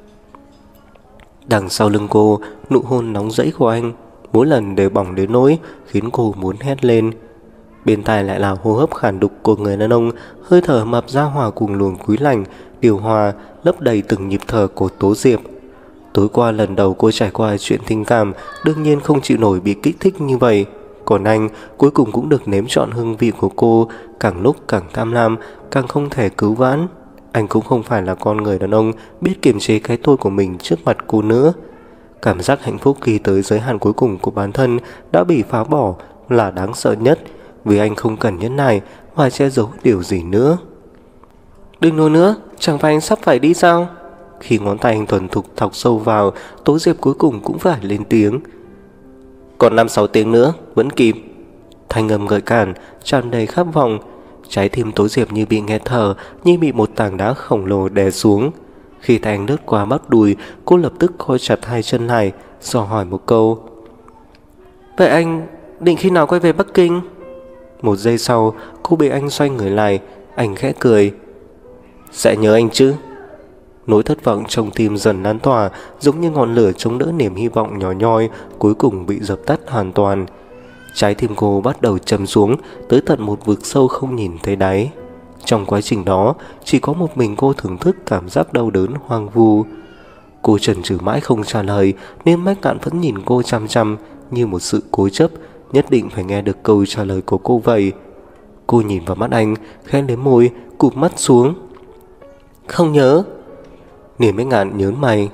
Đằng sau lưng cô, nụ hôn nóng rẫy của anh mỗi lần đều bỏng đến nỗi khiến cô muốn hét lên. Bên tai lại là hô hấp khản đục của người đàn ông, hơi thở mập ra hòa cùng luồng quý lạnh điều hòa lấp đầy từng nhịp thở của Tố Diệp. Tối qua lần đầu cô trải qua chuyện tình cảm, đương nhiên không chịu nổi bị kích thích như vậy. Còn anh cuối cùng cũng được nếm trọn hương vị của cô, càng lúc càng tham lam, càng không thể cứu vãn. Anh cũng không phải là con người đàn ông biết kiềm chế cái tôi của mình trước mặt cô nữa. Cảm giác hạnh phúc khi tới giới hạn cuối cùng của bản thân đã bị phá bỏ là đáng sợ nhất, vì anh không cần nhẫn nại và che giấu điều gì nữa. Đừng nói nữa, chẳng phải anh sắp phải đi sao? Khi ngón tay anh thuần thục thọc sâu vào, Tố Diệp cuối cùng cũng phải lên tiếng. Còn 5-6 tiếng nữa, vẫn kịp. Thanh âm gợi cản, tràn đầy khát vọng. Trái tim Tố Diệp như bị nghẹt thở, như bị một tảng đá khổng lồ đè xuống. Khi tay anh lướt qua bắp đùi, cô lập tức khôi chặt hai chân lại, dò hỏi một câu. Vậy anh định khi nào quay về Bắc Kinh? Một giây sau, cô bị anh xoay người lại, anh khẽ cười. Sẽ nhớ anh chứ? Nỗi thất vọng trong tim dần lan tỏa, giống như ngọn lửa chống đỡ niềm hy vọng nhỏ nhoi, cuối cùng bị dập tắt hoàn toàn. Trái tim cô bắt đầu trầm xuống tới tận một vực sâu không nhìn thấy đáy. Trong quá trình đó, chỉ có một mình cô thưởng thức cảm giác đau đớn hoang vu. Cô chần chừ mãi không trả lời, nên Mách Ngạn vẫn nhìn cô chăm chăm như một sự cố chấp, nhất định phải nghe được câu trả lời của cô vậy. Cô nhìn vào mắt anh, khẽ liếm môi, cụp mắt xuống. Không nhớ. Niềm Mách Ngạn nhớn mày.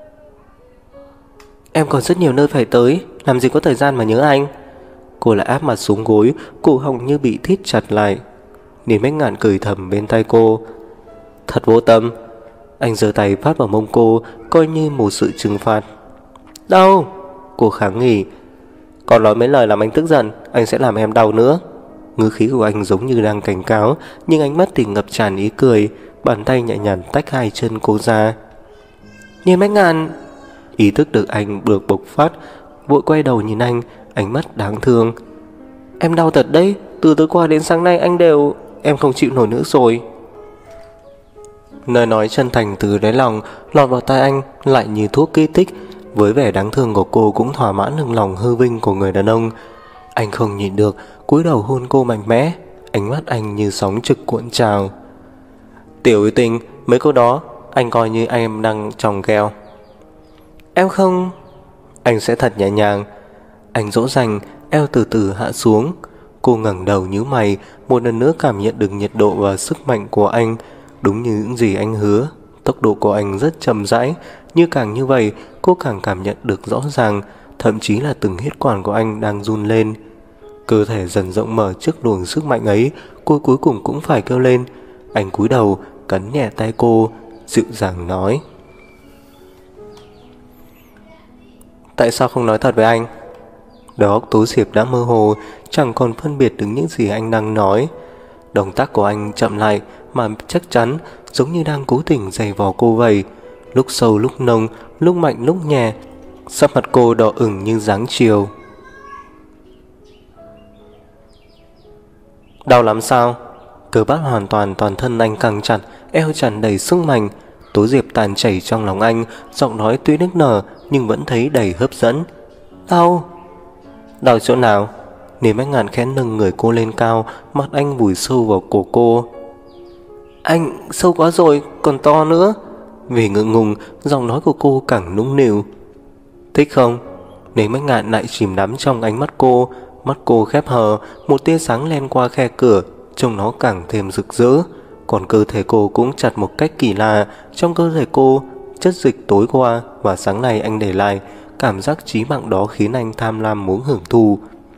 Em còn rất nhiều nơi phải tới, làm gì có thời gian mà nhớ anh. Cô lại áp mặt xuống gối, cổ họng như bị thít chặt lại. Niềm Mách Ngạn cười thầm bên tai cô. Thật vô tâm. Anh giơ tay phát vào mông cô, coi như một sự trừng phạt. Đâu? Cô kháng nghị. Còn nói mấy lời làm anh tức giận, anh sẽ làm em đau nữa. Ngữ khí của anh giống như đang cảnh cáo, nhưng ánh mắt thì ngập tràn ý cười. Bàn tay nhẹ nhàng tách hai chân cô ra. Niềm Mách Ngạn. Ý thức được anh được bộc phát, vội quay đầu nhìn anh, ánh mắt đáng thương. Em đau thật đấy, từ tối qua đến sáng nay anh đều... Em không chịu nổi nữa rồi. Lời nói chân thành từ đáy lòng lọt vào tai anh lại như thuốc kích thích. Với vẻ đáng thương của cô cũng thỏa mãn được lòng hư vinh của người đàn ông. Anh không nhịn được, cúi đầu hôn cô mạnh mẽ. Ánh mắt anh như sóng trực cuộn trào. Tiểu yêu tình, mấy câu đó anh coi như em đang tròng keo. Em không... Anh sẽ thật nhẹ nhàng. Anh dỗ dành, eo từ từ hạ xuống. Cô ngẩng đầu nhíu mày, một lần nữa cảm nhận được nhiệt độ và sức mạnh của anh. Đúng như những gì anh hứa, tốc độ của anh rất chậm rãi, như càng như vậy cô càng cảm nhận được rõ ràng, thậm chí là từng huyết quản của anh đang run lên. Cơ thể dần rộng mở trước luồng sức mạnh ấy, cô cuối cùng cũng phải kêu lên. Anh cúi đầu, cắn nhẹ tay cô, dịu dàng nói. Tại sao không nói thật với anh? Đầu óc Tố Diệp đã mơ hồ, chẳng còn phân biệt được những gì anh đang nói. Động tác của anh chậm lại mà chắc chắn, giống như đang cố tình giày vò cô vậy. Lúc sâu lúc nông, lúc mạnh lúc nhẹ. Sắc mặt cô đỏ ửng như dáng chiều. Đau lắm sao? Cơ bắp hoàn toàn toàn thân anh căng chặt, eo tràn đầy sức mạnh. Tố Diệp tàn chảy trong lòng anh, giọng nói tuy nức nở nhưng vẫn thấy đầy hấp dẫn. Đau. Đau chỗ nào? Niềm Bách Ngạn khẽ nâng người cô lên cao, mặt anh vùi sâu vào cổ cô. Anh sâu quá rồi, còn to nữa. Vì ngượng ngùng, giọng nói của cô càng nũng nịu. Thích không? Niềm Bách Ngạn lại chìm đắm trong ánh mắt cô. Mắt cô khép hờ, một tia sáng len qua khe cửa, trông nó càng thêm rực rỡ. Còn cơ thể cô cũng chặt một cách kỳ lạ. Trong cơ thể cô, chất dịch tối qua và sáng nay anh để lại, cảm giác chí mạng đó khiến anh tham lam muốn hưởng thụ.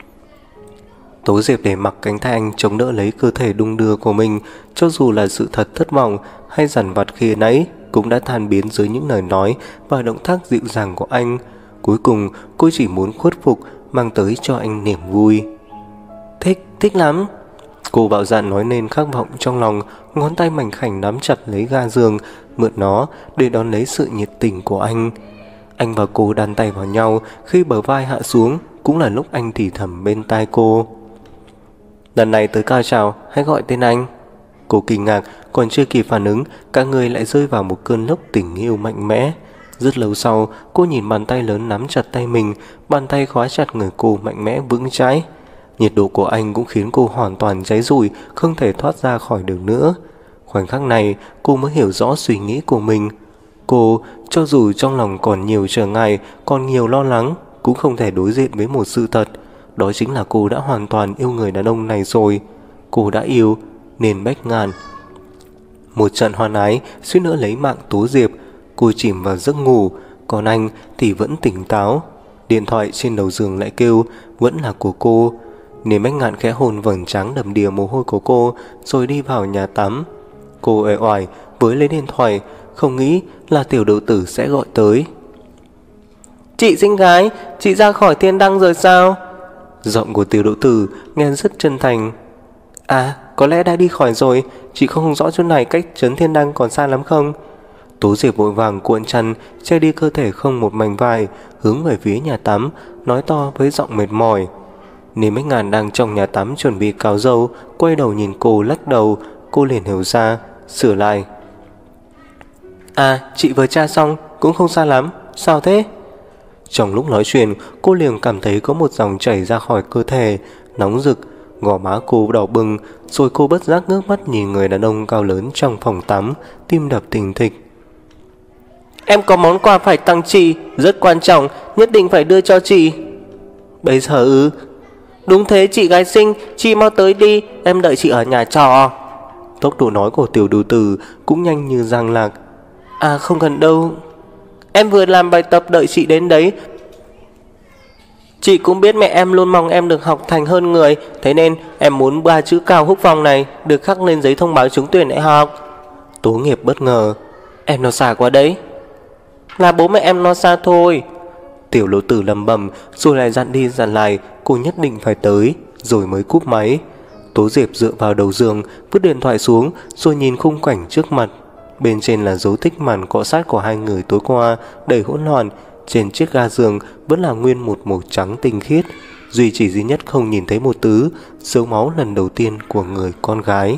Tố Diệp để mặc cánh tay anh chống đỡ lấy cơ thể đung đưa của mình. Cho dù là sự thật thất vọng hay dằn vặt khi nãy cũng đã tan biến dưới những lời nói và động tác dịu dàng của anh. Cuối cùng cô chỉ muốn khuất phục, mang tới cho anh niềm vui. Thích lắm. Cô bạo dạn nói nên khát vọng trong lòng. Ngón tay mảnh khảnh nắm chặt lấy ga giường, mượn nó để đón lấy sự nhiệt tình của anh. Anh và cô đan tay vào nhau. Khi bờ vai hạ xuống cũng là lúc anh thì thầm bên tai cô. Lần này tới cao trào hãy gọi tên anh. Cô kinh ngạc, còn chưa kịp phản ứng, cả người lại rơi vào một cơn lốc tình yêu mạnh mẽ. Rất lâu sau, cô nhìn bàn tay lớn nắm chặt tay mình, bàn tay khóa chặt người cô mạnh mẽ vững chãi. Nhiệt độ của anh cũng khiến cô hoàn toàn cháy rụi, không thể thoát ra khỏi được nữa. Khoảnh khắc này, cô mới hiểu rõ suy nghĩ của mình. Cô, cho dù trong lòng còn nhiều trở ngại, còn nhiều lo lắng, cũng không thể đối diện với một sự thật. Đó chính là cô đã hoàn toàn yêu người đàn ông này rồi. Cô đã yêu nên Bách Ngạn. Một trận hoan ái suýt nữa lấy mạng Tố Diệp. Cô chìm vào giấc ngủ, còn anh thì vẫn tỉnh táo. Điện thoại trên đầu giường lại kêu, vẫn là của cô. Nên Bách Ngạn khẽ hôn vầng trắng đầm đìa mồ hôi của cô, rồi đi vào nhà tắm. Cô uể oải với lấy điện thoại, không nghĩ là Tiểu Đậu Tử sẽ gọi tới. Chị xinh gái, chị ra khỏi thiên đăng rồi sao? Giọng của Tiểu Đậu Tử nghe rất chân thành. À, có lẽ đã đi khỏi rồi. Chị không rõ chỗ này cách trấn thiên đăng còn xa lắm không? Tố Diệp vội vàng cuộn chăn che đi cơ thể không một mảnh vải, hướng về phía nhà tắm, nói to với giọng mệt mỏi. Niềm Bách Ngạn đang trong nhà tắm chuẩn bị cạo râu, quay đầu nhìn cô lắc đầu. Cô liền hiểu ra, sửa lại. À, chị vừa tra xong, cũng không xa lắm. Sao thế? Trong lúc nói chuyện, cô liền cảm thấy có một dòng chảy ra khỏi cơ thể, nóng rực. Gò má cô đỏ bừng, rồi cô bất giác ngước mắt nhìn người đàn ông cao lớn trong phòng tắm, tim đập thình thịch. Em có món quà phải tặng chị, rất quan trọng, nhất định phải đưa cho chị. Bây giờ ư? Đúng thế chị gái xinh, chị mau tới đi, em đợi chị ở nhà trọ. Tốc độ nói của Tiểu Đậu Tử cũng nhanh như giang lạc. À không cần đâu, em vừa làm bài tập đợi chị đến đấy. Chị cũng biết mẹ em luôn mong em được học thành hơn người, thế nên em muốn 3 chữ Cao Húc Phong này được khắc lên giấy thông báo trúng tuyển đại học. Tố Nghiệp bất ngờ. Em nó xa quá đấy. Là bố mẹ em nó xa thôi. Tiểu Đậu Tử lầm bầm, rồi lại dặn đi dặn lại cô nhất định phải tới, rồi mới cúp máy. Tố Diệp dựa vào đầu giường, vứt điện thoại xuống, rồi nhìn khung cảnh trước mặt. Bên trên là dấu tích màn cọ sát của hai người tối qua, đầy hỗn loạn. Trên chiếc ga giường vẫn là nguyên một màu trắng tinh khiết, duy nhất không nhìn thấy một thứ dấu máu lần đầu tiên của người con gái.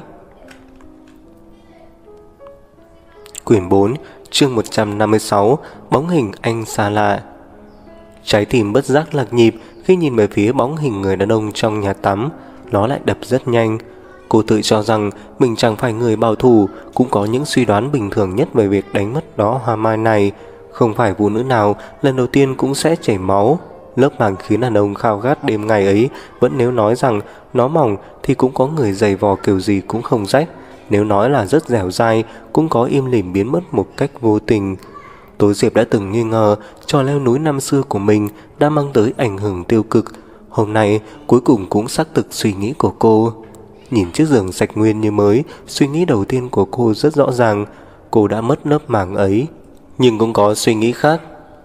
Quyển 4, chương 156, bóng hình anh xa lạ. Trái tim bất giác lạc nhịp khi nhìn về phía bóng hình người đàn ông trong nhà tắm. Nó lại đập rất nhanh. Cô tự cho rằng mình chẳng phải người bảo thủ, cũng có những suy đoán bình thường nhất về việc đánh mất đó hoa mai này. Không phải phụ nữ nào lần đầu tiên cũng sẽ chảy máu. Lớp màng khiến đàn ông khao khát đêm ngày ấy vẫn nếu nói rằng nó mỏng thì cũng có người giày vò kiểu gì cũng không rách. Nếu nói là rất dẻo dai cũng có im lìm biến mất một cách vô tình. Tố Diệp đã từng nghi ngờ trò leo núi năm xưa của mình đã mang tới ảnh hưởng tiêu cực. Hôm nay cuối cùng cũng xác thực suy nghĩ của cô. Nhìn chiếc giường sạch nguyên như mới, suy nghĩ đầu tiên của cô rất rõ ràng. Cô đã mất lớp màng ấy, nhưng cũng có suy nghĩ khác.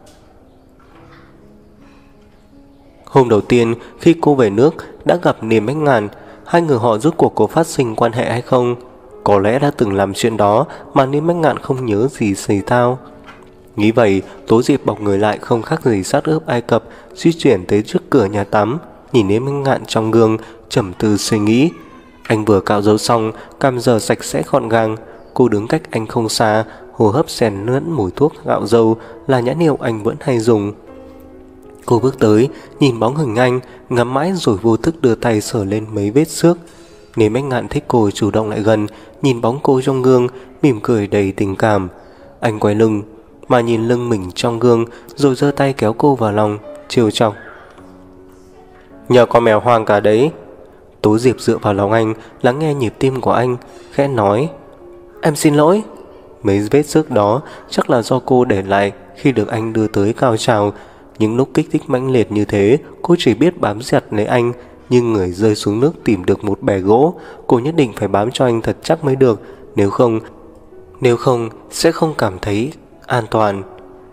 Hôm đầu tiên khi cô về nước đã gặp Niềm Bách Ngạn. Hai người họ rốt cuộc có phát sinh quan hệ hay không? Có lẽ đã từng làm chuyện đó mà Niềm Bách Ngạn không nhớ gì xảy thao. Nghĩ vậy, Tố Diệp bọc người lại không khác gì sát ướp Ai Cập, di chuyển tới trước cửa nhà tắm, nhìn Niềm Bách Ngạn trong gương, trầm tư suy nghĩ. Anh vừa cạo râu xong, cằm giờ sạch sẽ gọn gàng. Cô đứng cách anh không xa, hô hấp xen lẫn mùi thuốc gạo râu là nhãn hiệu anh vẫn hay dùng. Cô bước tới, nhìn bóng hình anh, ngắm mãi rồi vô thức đưa tay sờ lên mấy vết xước. Nếu anh Ngạn thích cô chủ động lại gần, nhìn bóng cô trong gương, mỉm cười đầy tình cảm. Anh quay lưng, mà nhìn lưng mình trong gương, rồi giơ tay kéo cô vào lòng, trêu chọc. Nhờ con mèo hoang cả đấy. Tố Diệp dựa vào lòng anh, lắng nghe nhịp tim của anh, khẽ nói. Em xin lỗi. Mấy vết xước đó chắc là do cô để lại khi được anh đưa tới cao trào. Những lúc kích thích mãnh liệt như thế, cô chỉ biết bám giật lấy anh. Nhưng người rơi xuống nước tìm được một bè gỗ, cô nhất định phải bám cho anh thật chắc mới được. Nếu không sẽ không cảm thấy an toàn.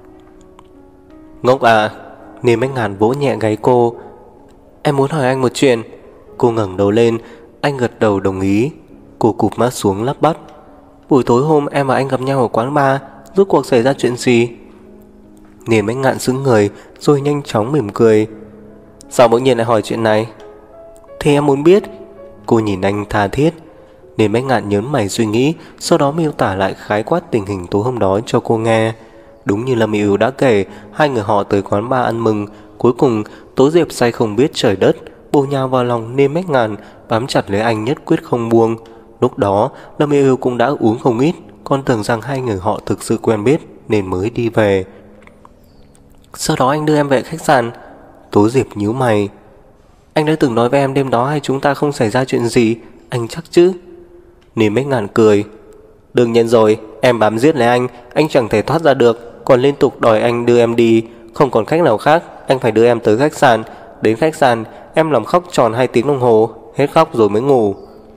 Ngốc à. Niềm Anh Ngàn vỗ nhẹ gáy cô. Em muốn hỏi anh một chuyện. Cô ngẩng đầu lên. Anh gật đầu đồng ý. Cô cụp mắt xuống lắp bắp. Buổi tối hôm em và anh gặp nhau ở quán bar, rốt cuộc xảy ra chuyện gì? Niềm Anh Ngạn sững người, rồi nhanh chóng mỉm cười. Sao bỗng nhiên lại hỏi chuyện này? Thì em muốn biết. Cô nhìn anh tha thiết. Niềm Anh Ngạn nhớn mày suy nghĩ, sau đó miêu tả lại khái quát tình hình tối hôm đó cho cô nghe. Đúng như Lâm Yêu đã kể, hai người họ tới quán bar ăn mừng. Cuối cùng Tố Diệp say không biết trời đất, bổ nhào vào lòng Niềm Anh Ngạn, bám chặt lấy anh nhất quyết không buông. Lúc đó Lâm Yêu cũng đã uống không ít, còn tưởng rằng hai người họ thực sự quen biết nên mới đi về. Sau đó anh đưa em về khách sạn. Tố Diệp nhíu mày. Anh đã từng nói với em đêm đó hai chúng ta không xảy ra chuyện gì, anh chắc chứ? Niềm Anh Ngạn cười. Đương nhiên rồi, em bám giết lấy anh chẳng thể thoát ra được, còn liên tục đòi anh đưa em đi. Không còn cách nào khác, anh phải đưa em tới khách sạn. Đến khách sạn em làm khóc tròn 2 tiếng đồng hồ, hết khóc rồi mới ngủ.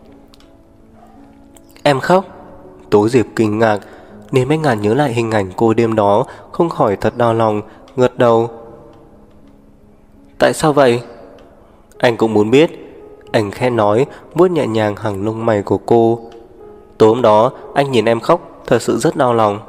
Em khóc? Tố Diệp kinh ngạc. Niềm Anh Ngạn nhớ lại hình ảnh cô đêm đó, không khỏi thật đau lòng, gật đầu. Tại sao vậy? Anh cũng muốn biết. Anh khẽ nói, vuốt nhẹ nhàng hàng lông mày của cô. Tối hôm đó anh nhìn em khóc, thật sự rất đau lòng.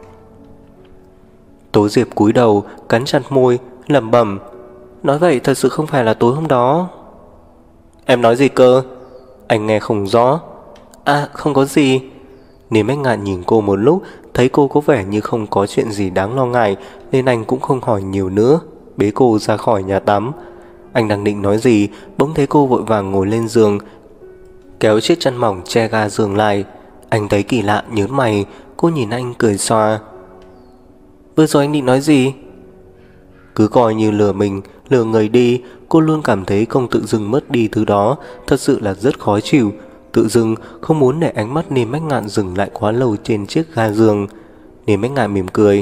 Tố Diệp cúi đầu, cắn chặt môi, lẩm bẩm. Nói vậy thật sự không phải là tối hôm đó. Em nói gì cơ? Anh nghe không rõ. À không có gì. Niềm Anh Ngạn nhìn cô một lúc, thấy cô có vẻ như không có chuyện gì đáng lo ngại, nên anh cũng không hỏi nhiều nữa, bế cô ra khỏi nhà tắm. Anh đang định nói gì, bỗng thấy cô vội vàng ngồi lên giường, kéo chiếc chăn mỏng che ga giường lại. Anh thấy kỳ lạ nhớn mày. Cô nhìn anh cười xòa. Vừa rồi anh định nói gì? Cứ coi như lừa mình, lừa người đi. Cô luôn cảm thấy không tự dưng mất đi thứ đó, thật sự là rất khó chịu. Tự dưng không muốn để ánh mắt Niềm Anh Ngạn dừng lại quá lâu trên chiếc ga giường. Niềm Anh Ngạn mỉm cười.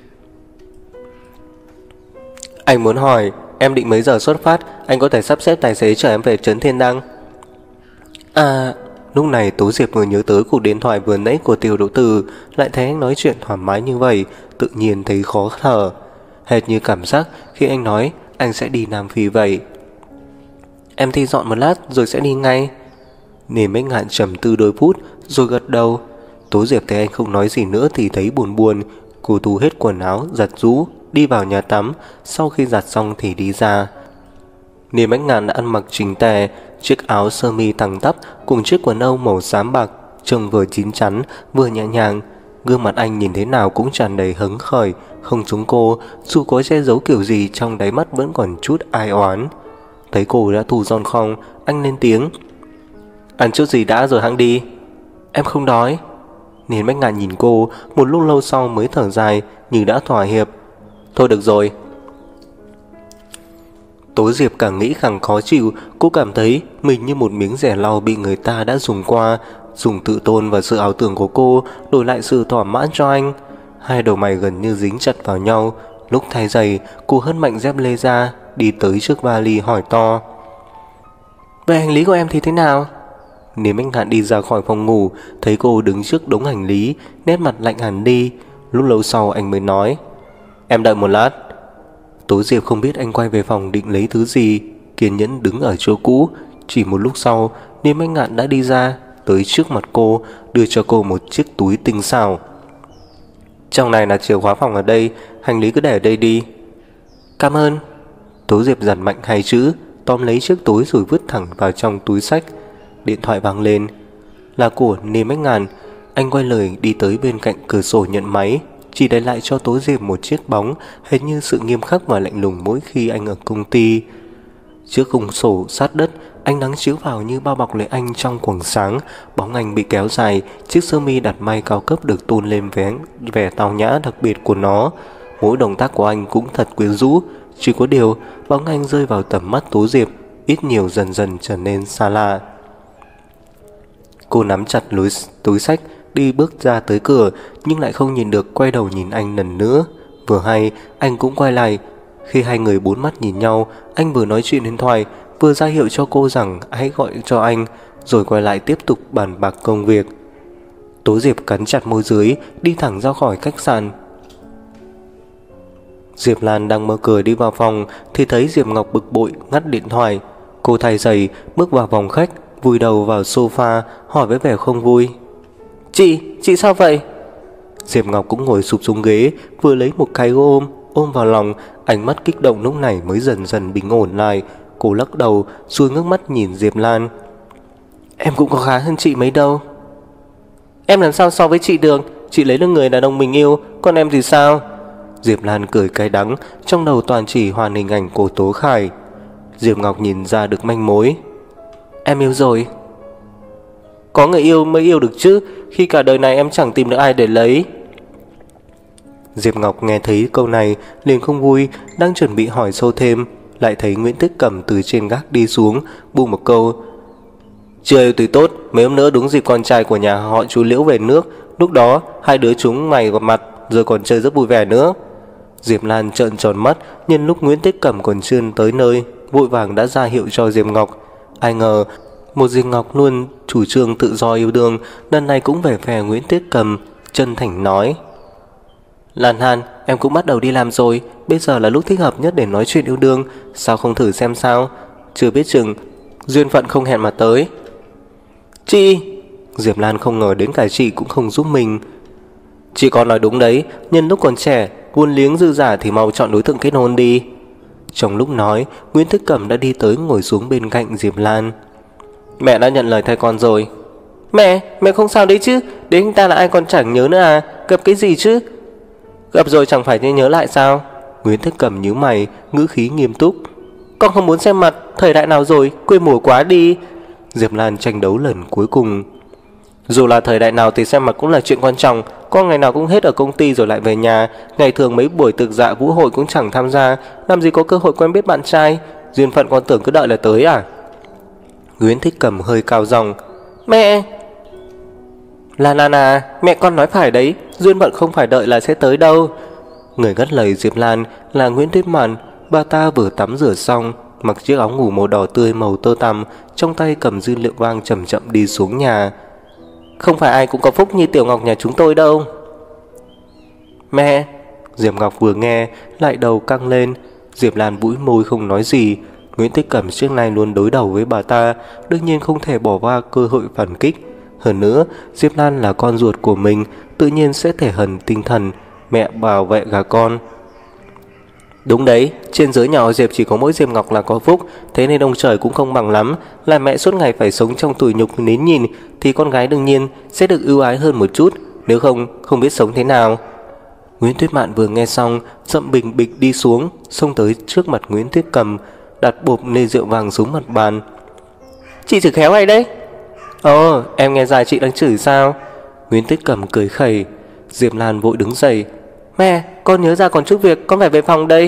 Anh muốn hỏi em định mấy giờ xuất phát, anh có thể sắp xếp tài xế chở em về trấn Thiên Đăng. À, lúc này Tố Diệp vừa nhớ tới cuộc điện thoại vừa nãy của Tiêu Đỗ Từ, lại thấy anh nói chuyện thoải mái như vậy, tự nhiên thấy khó thở, hệt như cảm giác khi anh nói anh sẽ đi Nam Phi vậy. Em thi dọn một lát rồi sẽ đi ngay. Niềm Anh Ngạn trầm tư đôi phút rồi gật đầu. Tố Diệp thấy anh không nói gì nữa thì thấy buồn buồn. Cô thu hết quần áo, giặt rũ, đi vào nhà tắm. Sau khi giặt xong thì đi ra. Niềm Anh Ngạn đã ăn mặc chỉnh tề, chiếc áo sơ mi thẳng tắp cùng chiếc quần âu màu xám bạc, trông vừa chín chắn vừa nhẹ nhàng. Gương mặt anh nhìn thế nào cũng tràn đầy hứng khởi, không giống cô, dù có che giấu kiểu gì trong đáy mắt vẫn còn chút ai oán. Thấy cô đã thu dọn xong, anh lên tiếng. Ăn chút gì đã rồi hẵng đi. Em không đói. Niềm Anh Ngạn nhìn cô, một lúc lâu sau mới thở dài như đã thỏa hiệp. Thôi được rồi. Tố Diệp càng nghĩ càng khó chịu. Cô cảm thấy mình như một miếng rẻ lau bị người ta đã dùng qua, dùng tự tôn và sự ảo tưởng của cô đổi lại sự thỏa mãn cho anh. Hai đầu mày gần như dính chặt vào nhau. Lúc thay giày, cô hất mạnh dép lê ra, đi tới trước vali hỏi to. Về hành lý của em thì thế nào? Niềm Anh Ngạn đi ra khỏi phòng ngủ, thấy cô đứng trước đống hành lý, nét mặt lạnh hẳn đi. Lúc lâu sau anh mới nói. Em đợi một lát. Tố Diệp không biết anh quay về phòng định lấy thứ gì, kiên nhẫn đứng ở chỗ cũ. Chỉ một lúc sau, Niềm Anh Ngạn đã đi ra, tới trước mặt cô, đưa cho cô một chiếc túi tinh xảo. Trong này là chìa khóa phòng ở đây, hành lý cứ để ở đây đi. Cảm ơn. Tố Diệp giật mạnh hai chữ, tóm lấy chiếc túi rồi vứt thẳng vào trong túi xách. Điện thoại vang lên. Là của Niêm Bách Ngàn. Anh quay lời đi tới bên cạnh cửa sổ nhận máy, chỉ để lại cho Tố Diệp một chiếc bóng, hệt như sự nghiêm khắc và lạnh lùng mỗi khi anh ở công ty. Trước khung sổ sát đất, ánh nắng chiếu vào như bao bọc lấy anh trong quầng sáng. Bóng anh bị kéo dài, chiếc sơ mi đặt may cao cấp được tôn lên vẻ tao nhã đặc biệt của nó. Mỗi động tác của anh cũng thật quyến rũ. Chỉ có điều, bóng anh rơi vào tầm mắt Tố Diệp, ít nhiều dần dần trở nên xa lạ. Cô nắm chặt túi xách, đi bước ra tới cửa, nhưng lại không nhìn được, quay đầu nhìn anh lần nữa. Vừa hay, anh cũng quay lại. Khi hai người bốn mắt nhìn nhau, anh vừa nói chuyện điện thoại, vừa ra hiệu cho cô rằng hãy gọi cho anh, rồi quay lại tiếp tục bàn bạc công việc. Tố Diệp cắn chặt môi dưới, đi thẳng ra khỏi khách sạn. Diệp Lan đang mở cửa đi vào phòng thì thấy Diệp Ngọc bực bội ngắt điện thoại. Cô thay giày bước vào phòng khách, vùi đầu vào sofa, hỏi với vẻ không vui: Chị sao vậy? Diệp Ngọc cũng ngồi sụp xuống ghế, vừa lấy một cái ôm vào lòng. Ánh mắt kích động lúc này mới dần dần bình ổn lại. Cô lắc đầu rồi ngước mắt nhìn Diệp Lan: Em cũng có khá hơn chị mấy đâu. Em làm sao so với chị được? Chị lấy được người đàn ông mình yêu, còn em thì sao? Diệp Lan cười cay đắng, trong đầu toàn chỉ hoàn hình ảnh của Tố Khải. Diệp Ngọc nhìn ra được manh mối: Em yêu rồi. Có người yêu mới yêu được chứ, khi cả đời này em chẳng tìm được ai để lấy. Diệp Ngọc nghe thấy câu này liền không vui, đang chuẩn bị hỏi sâu thêm, lại thấy Nguyễn Tích Cẩm từ trên gác đi xuống, buông một câu: Chưa yêu thì tốt, mấy hôm nữa đúng dịp con trai của nhà họ chú Liễu về nước, lúc đó hai đứa chúng mày gặp mặt, rồi còn chơi rất vui vẻ nữa. Diệp Lan trợn tròn mắt, nhân lúc Nguyễn Tích Cẩm còn chưa tới nơi, vội vàng đã ra hiệu cho Diệp Ngọc. Ai ngờ một Diệp Ngọc luôn chủ trương tự do yêu đương, lần này cũng về phe Nguyễn Tích Cẩm, chân thành nói: Lan Han, em cũng bắt đầu đi làm rồi, bây giờ là lúc thích hợp nhất để nói chuyện yêu đương, sao không thử xem sao? Chưa biết chừng duyên phận không hẹn mà tới. Chị! Diệp Lan không ngờ đến cả chị cũng không giúp mình. Chị có nói đúng đấy, nhân lúc còn trẻ, buôn liếng dư giả thì mau chọn đối tượng kết hôn đi. Trong lúc nói, Nguyễn Thức Cẩm đã đi tới ngồi xuống bên cạnh Diệp Lan. Mẹ đã nhận lời thay con rồi. Mẹ không sao đấy chứ, đến anh ta là ai con chẳng nhớ nữa à, gặp cái gì chứ? Gặp rồi chẳng phải nhớ lại sao? Nguyễn Thức Cẩm nhíu mày, ngữ khí nghiêm túc. Con không muốn xem mặt, thời đại nào rồi, quê mùa quá đi. Diệp Lan tranh đấu lần cuối cùng. Dù là thời đại nào thì xem mặt cũng là chuyện quan trọng. Con ngày nào cũng hết ở công ty rồi lại về nhà, ngày thường mấy buổi thực dạ vũ hội cũng chẳng tham gia, làm gì có cơ hội quen biết bạn trai. Duyên phận con tưởng cứ đợi là tới à? Nguyễn Thích Cầm hơi cao giọng. Mẹ! Lan à, mẹ con nói phải đấy, duyên phận không phải đợi là sẽ tới đâu. Người ngắt lời Diệp Lan là Nguyễn Tuyết Mạn. Bà ta vừa tắm rửa xong, mặc chiếc áo ngủ màu đỏ tươi màu tơ tằm, trong tay cầm dư liệu vang chậm chậm đi xuống nhà. Không phải ai cũng có phúc như Tiểu Ngọc nhà chúng tôi đâu. Mẹ! Diệp Ngọc vừa nghe lại đầu căng lên. Diệp Lan bũi môi không nói gì. Nguyễn Tích Cẩm trước nay luôn đối đầu với bà ta, đương nhiên không thể bỏ qua cơ hội phản kích. Hơn nữa, Diệp Lan là con ruột của mình, tự nhiên sẽ thể hần tinh thần mẹ bảo vệ gà con. Đúng đấy, trên giới nhà họ Diệp chỉ có mỗi Diệp Ngọc là có phúc, thế nên ông trời cũng không bằng lắm. Là mẹ suốt ngày phải sống trong tủi nhục nín nhìn thì con gái đương nhiên sẽ được ưu ái hơn một chút, nếu không biết sống thế nào. Nguyễn Tuyết Mạn vừa nghe xong, dậm bình bịch đi xuống, xông tới trước mặt Nguyễn Tuyết Cầm, đặt bộp ly rượu vàng xuống mặt bàn. Chị chửi khéo hay đấy. Ồ, em nghe dài chị đang chửi sao? Nguyễn Tuyết Cầm cười khẩy. Diệp Lan vội đứng dậy. Mẹ, con nhớ ra còn chút việc, con phải về phòng đây.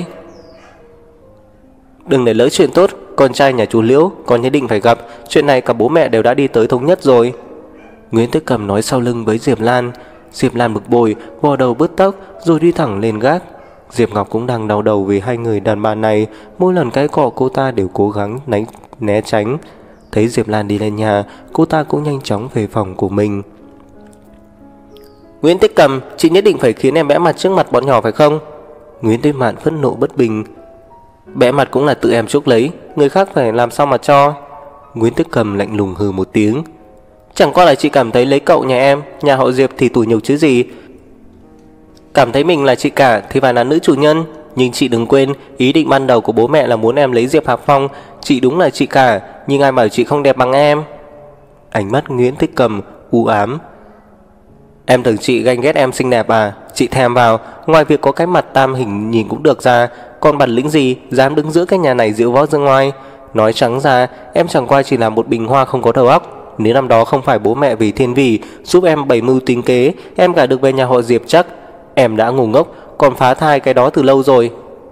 Đừng để lỡ chuyện tốt, con trai nhà chú Liễu con nhất định phải gặp. Chuyện này cả bố mẹ đều đã đi tới thống nhất rồi. Nguyễn Tuyết Cầm nói sau lưng với Diệp Lan. Diệp Lan bực bội, vò đầu bứt tóc rồi đi thẳng lên gác. Diệp Ngọc cũng đang đau đầu vì hai người đàn bà này, mỗi lần cãi cọ cô ta đều cố gắng né tránh. Thấy Diệp Lan đi lên nhà, cô ta cũng nhanh chóng về phòng của mình. Nguyễn Tích Cầm, chị nhất định phải khiến em bẽ mặt trước mặt bọn nhỏ phải không? Nguyễn Tuyết Mạn phẫn nộ bất bình. Bẽ mặt cũng là tự em chuốc lấy, người khác phải làm sao mà cho. Nguyễn Tích Cầm lạnh lùng hừ một tiếng. Chẳng qua là chị cảm thấy lấy cậu nhà em, nhà họ Diệp thì tủi nhục chứ gì. Cảm thấy mình là chị cả thì phải là nữ chủ nhân. Nhưng chị đừng quên, ý định ban đầu của bố mẹ là muốn em lấy Diệp Hạc Phong. Chị đúng là chị cả, nhưng ai bảo chị không đẹp bằng em. Ánh mắt Nguyễn Thích Cầm u ám. Em tưởng chị ganh ghét em xinh đẹp à? Chị thèm vào, ngoài việc có cái mặt tam hình nhìn cũng được ra, còn bản lĩnh gì dám đứng giữa cái nhà này diễu võ dương ngoai. Nói trắng ra, em chẳng qua chỉ là một bình hoa không có đầu óc. Nếu năm đó không phải bố mẹ vì thiên vị giúp em bày mưu tính kế, em gả được về nhà họ Diệp chắc em đã ngu ngốc, còn phá thai cái đó từ lâu rồi.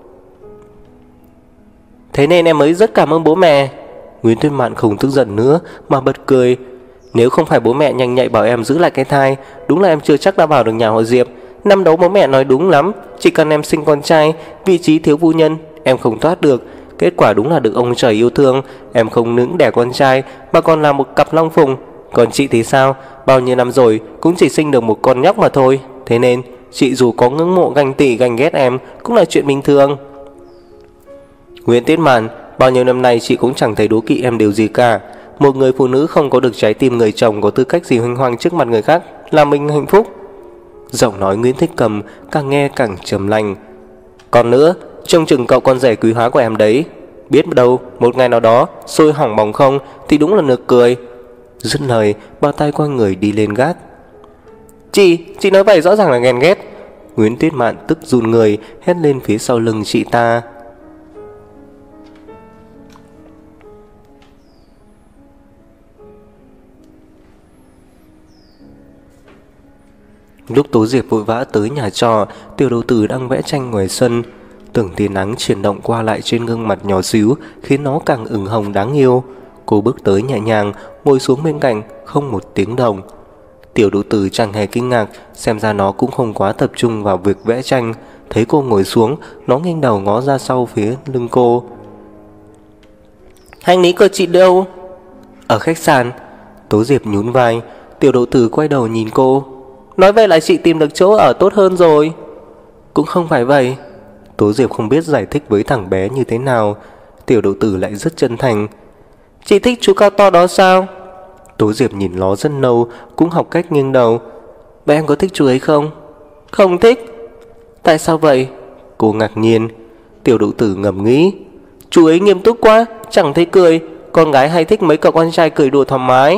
Thế nên em mới rất cảm ơn bố mẹ. Nguyễn Tuyết Mạn không tức giận nữa mà bật cười. Nếu không phải bố mẹ nhanh nhạy bảo em giữ lại cái thai, đúng là em chưa chắc đã vào được nhà họ Diệp. Năm đó bố mẹ nói đúng lắm, chỉ cần em sinh con trai, vị trí thiếu phu nhân em không thoát được. Kết quả đúng là được ông trời yêu thương, em không những đẻ con trai mà còn là một cặp long phùng. Còn chị thì sao? Bao nhiêu năm rồi cũng chỉ sinh được một con nhóc mà thôi. Thế nên chị dù có ngưỡng mộ ganh tị ganh ghét em cũng là chuyện bình thường. Nguyễn Tuyết Mạn, bao nhiêu năm nay chị cũng chẳng thấy đố kỵ em điều gì cả. Một người phụ nữ không có được trái tim người chồng có tư cách gì huênh hoang trước mặt người khác là mình hạnh phúc. Giọng nói Nguyễn Thích Cầm càng nghe càng trầm lạnh. Còn nữa, trông chừng cậu con rể quý hóa của em đấy. Biết đâu một ngày nào đó sôi hỏng bỏng không thì đúng là nực cười. Dứt lời, bao tay qua người đi lên gác. Chị nói vậy rõ ràng là ghen ghét. Nguyễn Tuyết Mạn tức run người, hét lên phía sau lưng chị ta. Lúc Tố Diệp vội vã tới nhà trọ, Tiểu Đầu Tử đang vẽ tranh ngoài sân. Từng tia nắng chuyển động qua lại trên gương mặt nhỏ xíu khiến nó càng ửng hồng đáng yêu. Cô bước tới nhẹ nhàng, ngồi xuống bên cạnh, không một tiếng động. Tiểu Đầu Tử chẳng hề kinh ngạc, xem ra nó cũng không quá tập trung vào việc vẽ tranh. Thấy cô ngồi xuống, nó nghiêng đầu ngó ra sau phía lưng cô. Hành lý của chị đâu? Ở khách sạn. Tố Diệp nhún vai. Tiểu Đầu Tử quay đầu nhìn cô. Nói vậy là chị tìm được chỗ ở tốt hơn rồi. Cũng không phải vậy. Tố Diệp không biết giải thích với thằng bé như thế nào. Tiểu Đầu Tử lại rất chân thành. Chị thích chú cao to đó sao? Tố Diệp nhìn nó rất lâu, cũng học cách nghiêng đầu. Vậy em có thích chú ấy không? Không thích. Tại sao vậy? Cô ngạc nhiên. Tiểu Đầu Tử ngầm nghĩ. Chú ấy nghiêm túc quá, chẳng thấy cười. Con gái hay thích mấy cậu con trai cười đùa thoải mái.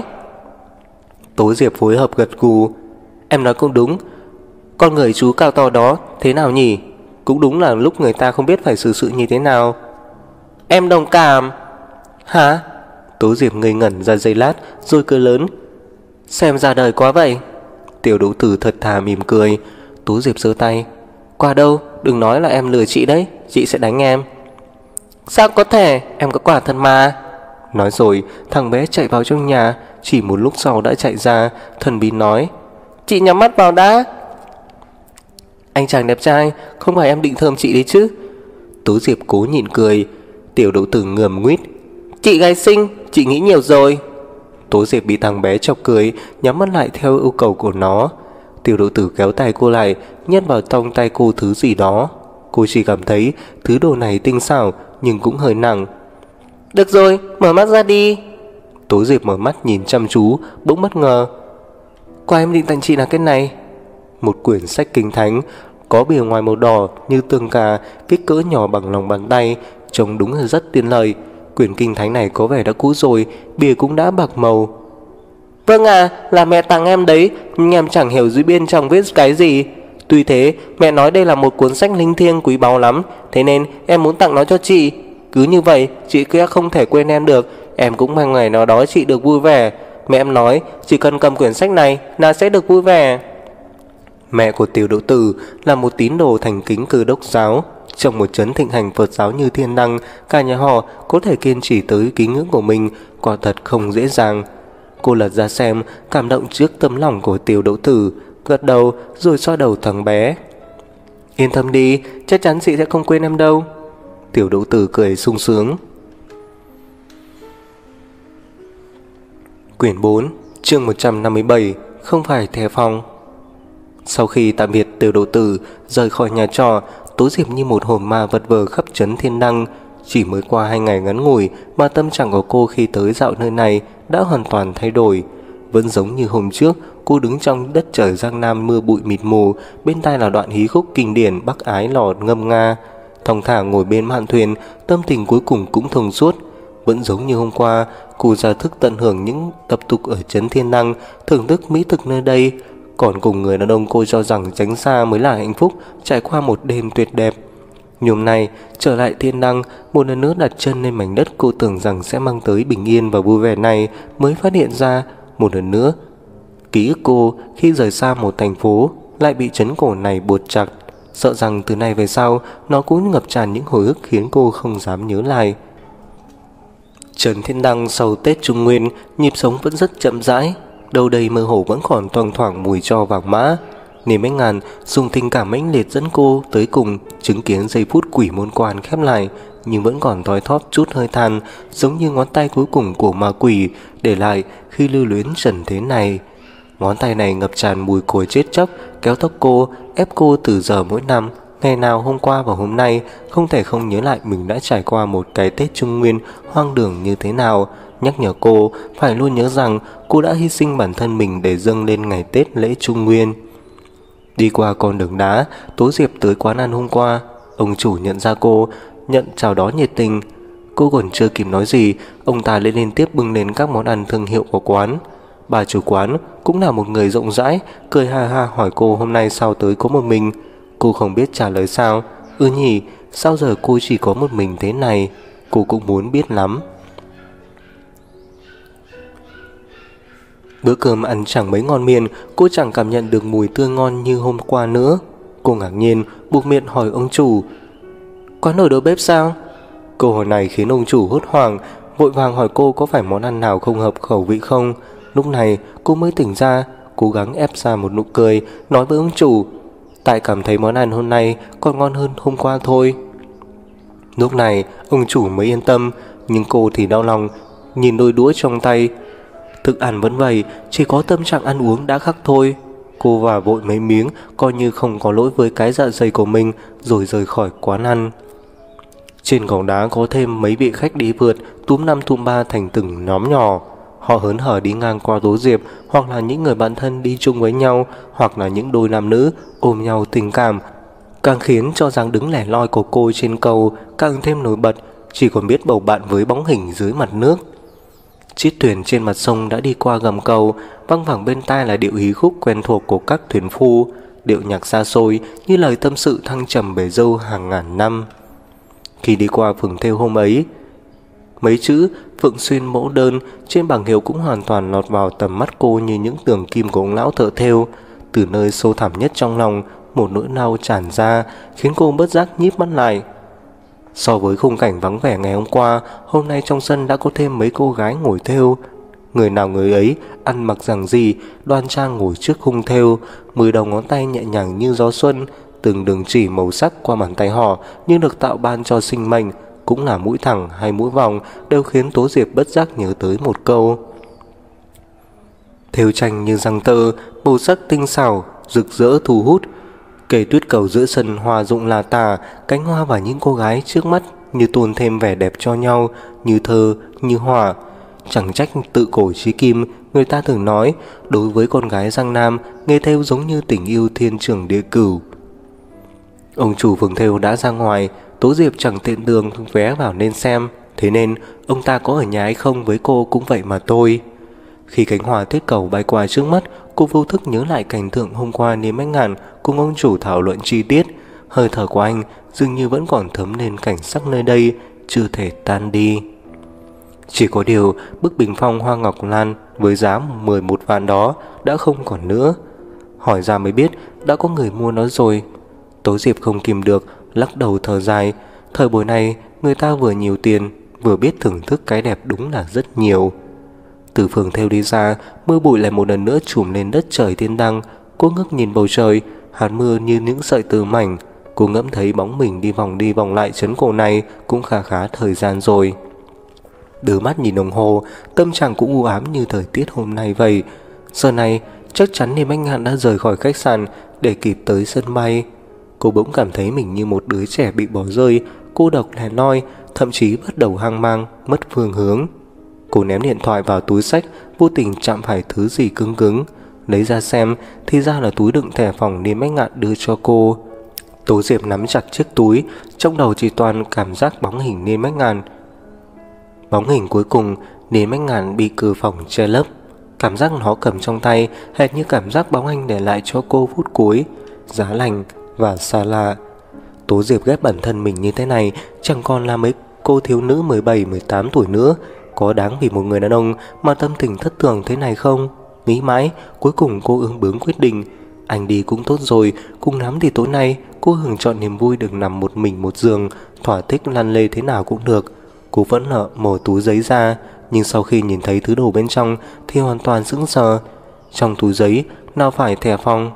Tố Diệp phối hợp gật gù. Em nói cũng đúng. Con người chú cao to đó thế nào nhỉ? Cũng đúng là lúc người ta không biết phải xử sự như thế nào. Em đồng cảm. Hả? Tố Diệp ngây ngẩn ra giây lát rồi cười lớn. Xem ra đời quá vậy. Tiểu Đầu Tử thật thà mỉm cười. Tố Diệp giơ tay. Qua đâu, đừng nói là em lừa chị đấy, chị sẽ đánh em. Sao có thể, em có quả thật mà. Nói rồi thằng bé chạy vào trong nhà. Chỉ một lúc sau đã chạy ra. Thần bí nói. Chị nhắm mắt vào đã. Anh chàng đẹp trai, không phải em định thơm chị đấy chứ? Tố Diệp cố nhịn cười. Tiểu Đầu Tử ngườm nguýt. Chị gái xinh, chị nghĩ nhiều rồi. Tố Diệp bị thằng bé chọc cười, nhắm mắt lại theo yêu cầu của nó. Tiểu Đầu Tử kéo tay cô lại, nhét vào trong tay cô thứ gì đó. Cô chỉ cảm thấy thứ đồ này tinh xảo nhưng cũng hơi nặng. Được rồi, mở mắt ra đi. Tố Diệp mở mắt nhìn chăm chú, bỗng bất ngờ. Quà em định tặng chị là cái này. Một quyển sách kinh thánh, có bìa ngoài màu đỏ như tương cà, kích cỡ nhỏ bằng lòng bàn tay, trông đúng là rất tiên lời. Quyển kinh thánh này có vẻ đã cũ rồi, bìa cũng đã bạc màu. Vâng à, là mẹ tặng em đấy, nhưng em chẳng hiểu dưới bên trong viết cái gì. Tuy thế, mẹ nói đây là một cuốn sách linh thiêng quý báu lắm, thế nên em muốn tặng nó cho chị. Cứ như vậy, chị kia không thể quên em được, em cũng mong ngày nào đó chị được vui vẻ. Mẹ em nói, chỉ cần cầm quyển sách này là sẽ được vui vẻ. Mẹ của Tiểu Đầu Tử là một tín đồ thành kính Cơ Đốc giáo. Trong một trấn thịnh hành Phật giáo như Thiên Đăng, cả nhà họ có thể kiên trì tới kính ngưỡng của mình quả thật không dễ dàng. Cô lật ra xem, cảm động trước tấm lòng của Tiểu Đầu Tử, gật đầu rồi xoa đầu thằng bé. Yên tâm đi, chắc chắn chị sẽ không quên em đâu. Tiểu Đầu Tử cười sung sướng. Quyển 4, chương 157, không phải thẻ phòng. Sau khi tạm biệt Tiểu Đầu Tử, rời khỏi nhà trọ, Tố Diệp như một hồn ma vật vờ khắp trấn Thiên Đăng. Chỉ mới qua 2 ngày ngắn ngủi mà tâm trạng của cô khi tới dạo nơi này đã hoàn toàn thay đổi. Vẫn giống như hôm trước, cô đứng trong đất trời Giang Nam mưa bụi mịt mù, bên tai là đoạn hí khúc kinh điển Bắc Ái Lò ngâm nga. Thong thả ngồi bên mạn thuyền, tâm tình cuối cùng cũng thông suốt. vẫn giống như hôm qua. Cô ra thức tận hưởng những tập tục ở trấn Thiên Đăng, thưởng thức mỹ thực nơi đây, còn cùng người đàn ông cô cho rằng tránh xa mới là hạnh phúc, trải qua một đêm tuyệt đẹp. Nhưng hôm nay trở lại Thiên Đăng, một lần nữa đặt chân lên mảnh đất cô tưởng rằng sẽ mang tới bình yên và vui vẻ này, mới phát hiện ra một lần nữa ký ức cô khi rời xa một thành phố lại bị trấn cổ này buộc chặt, sợ rằng từ nay về sau nó cũng ngập tràn những hồi ức khiến cô không dám nhớ lại. Trấn Thiên Đăng sau Tết Trung Nguyên, nhịp sống vẫn rất chậm rãi, đâu đây mơ hồ vẫn còn thoang thoảng mùi tro vàng mã. Niềm Bách Ngàn dùng tình cảm mãnh liệt dẫn cô tới cùng chứng kiến giây phút quỷ môn quan khép lại, nhưng vẫn còn thoi thóp chút hơi than, giống như ngón tay cuối cùng của ma quỷ để lại khi lưu luyến trần thế này. Ngón tay này ngập tràn mùi cối chết chóc, kéo tóc cô, ép cô từ giờ mỗi năm, ngày nào hôm qua và hôm nay, không thể không nhớ lại mình đã trải qua một cái Tết Trung Nguyên hoang đường như thế nào, nhắc nhở cô phải luôn nhớ rằng cô đã hy sinh bản thân mình để dâng lên ngày Tết lễ Trung Nguyên. Đi qua con đường đá, Tố Diệp tới quán ăn hôm qua, ông chủ nhận ra cô, nhận chào đón nhiệt tình. Cô còn chưa kịp nói gì, ông ta lại liên tiếp bưng lên các món ăn thương hiệu của quán. Bà chủ quán cũng là một người rộng rãi, cười ha ha hỏi cô hôm nay sao tới có một mình. Cô không biết trả lời sao. Nhỉ, sao giờ cô chỉ có một mình thế này? Cô cũng muốn biết lắm. Bữa cơm ăn chẳng mấy ngon miệng, cô chẳng cảm nhận được mùi tươi ngon như hôm qua nữa. Cô ngạc nhiên buộc miệng hỏi ông chủ, quán ở đầu bếp sao? Câu hỏi này khiến ông chủ hốt hoảng, vội vàng hỏi cô có phải món ăn nào không hợp khẩu vị không. Lúc này cô mới tỉnh ra, cố gắng ép ra một nụ cười, nói với ông chủ, tại cảm thấy món ăn hôm nay còn ngon hơn hôm qua thôi. Lúc này ông chủ mới yên tâm, nhưng cô thì đau lòng nhìn đôi đũa trong tay. Thức ăn vẫn vậy, chỉ có tâm trạng ăn uống đã khác thôi. Cô vào vội mấy miếng, coi như không có lỗi với cái dạ dày của mình, rồi rời khỏi quán ăn. Trên gò đá có thêm mấy vị khách đi vượt, túm năm túm ba thành từng nhóm nhỏ. Họ hớn hở đi ngang qua Tố Diệp, hoặc là những người bạn thân đi chung với nhau, hoặc là những đôi nam nữ ôm nhau tình cảm, càng khiến cho dáng đứng lẻ loi của cô trên cầu càng thêm nổi bật, chỉ còn biết bầu bạn với bóng hình dưới mặt nước. Chiếc thuyền trên mặt sông đã đi qua gầm cầu, văng vẳng bên tai là điệu hí khúc quen thuộc của các thuyền phu, điệu nhạc xa xôi như lời tâm sự thăng trầm bể dâu hàng ngàn năm. Khi đi qua phường thêu hôm ấy, mấy chữ Phượng Xuyên mẫu đơn trên bảng hiệu cũng hoàn toàn lọt vào tầm mắt cô như những tường kim của ông lão thợ thêu. Từ nơi sâu thẳm nhất trong lòng, một nỗi đau tràn ra, khiến cô bất giác nhíp mắt lại. So với khung cảnh vắng vẻ ngày hôm qua, hôm nay trong sân đã có thêm mấy cô gái ngồi thêu. Người nào người ấy ăn mặc giản dị, đoan trang ngồi trước khung thêu, 10 đầu ngón tay nhẹ nhàng như gió xuân, từng đường chỉ màu sắc qua bàn tay họ như được tạo ban cho sinh mệnh, cũng là mũi thẳng hay mũi vòng đều khiến Tố Diệp bất giác nhớ tới một câu. Thêu tranh như răng tơ, màu sắc tinh xảo, rực rỡ thu hút. Cây tuyết cầu giữa sân hoa rụng là tả, cánh hoa và những cô gái trước mắt như tôn thêm vẻ đẹp cho nhau, như thơ, như họa. Chẳng trách tự cổ chí kim, người ta thường nói, đối với con gái Giang Nam, nghề thêu giống như tình yêu thiên trường địa cửu. Ông chủ phường thêu đã ra ngoài, Tố Diệp chẳng tiện đường vé vào nên xem, thế nên ông ta có ở nhà hay không với cô cũng vậy mà thôi. Khi cánh hoa tuyết cầu bay qua trước mắt, cô vô thức nhớ lại cảnh tượng hôm qua Niêm Bách Ngàn cùng ông chủ thảo luận chi tiết. Hơi thở của anh dường như vẫn còn thấm lên cảnh sắc nơi đây, chưa thể tan đi. Chỉ có điều bức bình phong hoa ngọc lan với giá 11 vạn đó đã không còn nữa. Hỏi ra mới biết đã có người mua nó rồi. Tố Diệp không kìm được, lắc đầu thở dài. Thời buổi này người ta vừa nhiều tiền, vừa biết thưởng thức cái đẹp đúng là rất nhiều. Từ phường thêu đi ra, mưa bụi lại một lần nữa trùm lên đất trời Thiên Đăng. Cô ngước nhìn bầu trời, hạt mưa như những sợi tơ mảnh. Cô ngẫm thấy bóng mình đi vòng lại trấn cổ này cũng khá thời gian rồi. Đưa mắt nhìn đồng hồ, tâm trạng cũng u ám như thời tiết hôm nay vậy. Giờ này chắc chắn Niêm Bách Ngạn đã rời khỏi khách sạn để kịp tới sân bay. Cô bỗng cảm thấy mình như một đứa trẻ bị bỏ rơi, cô độc lẻ loi, thậm chí bắt đầu hoang mang, mất phương hướng. Cô ném điện thoại vào túi xách, vô tình chạm phải thứ gì cứng cứng. Lấy ra xem, thì ra là túi đựng thẻ phòng Niêm Bách Ngạn đưa cho cô. Tố Diệp nắm chặt chiếc túi, trong đầu chỉ toàn cảm giác bóng hình Niêm Bách Ngạn. Bóng hình cuối cùng đến Bách Ngạn bị cửa phòng che lấp. Cảm giác nó cầm trong tay hệt như cảm giác bóng anh để lại cho cô phút cuối, giá lành và xa lạ. Tố Diệp ghét bản thân mình như thế này, chẳng còn là mấy cô thiếu nữ 17-18 tuổi nữa. Có đáng vì một người đàn ông mà tâm tình thất thường thế này không? Nghĩ mãi, cuối cùng cô ương bướng quyết định. Anh đi cũng tốt rồi, cùng lắm thì tối nay cô hưởng chọn niềm vui được nằm một mình một giường, thỏa thích lăn lê thế nào cũng được. Cô vẫn nợ mở túi giấy ra, nhưng sau khi nhìn thấy thứ đồ bên trong thì hoàn toàn sững sờ. Trong túi giấy nào phải thẻ phòng,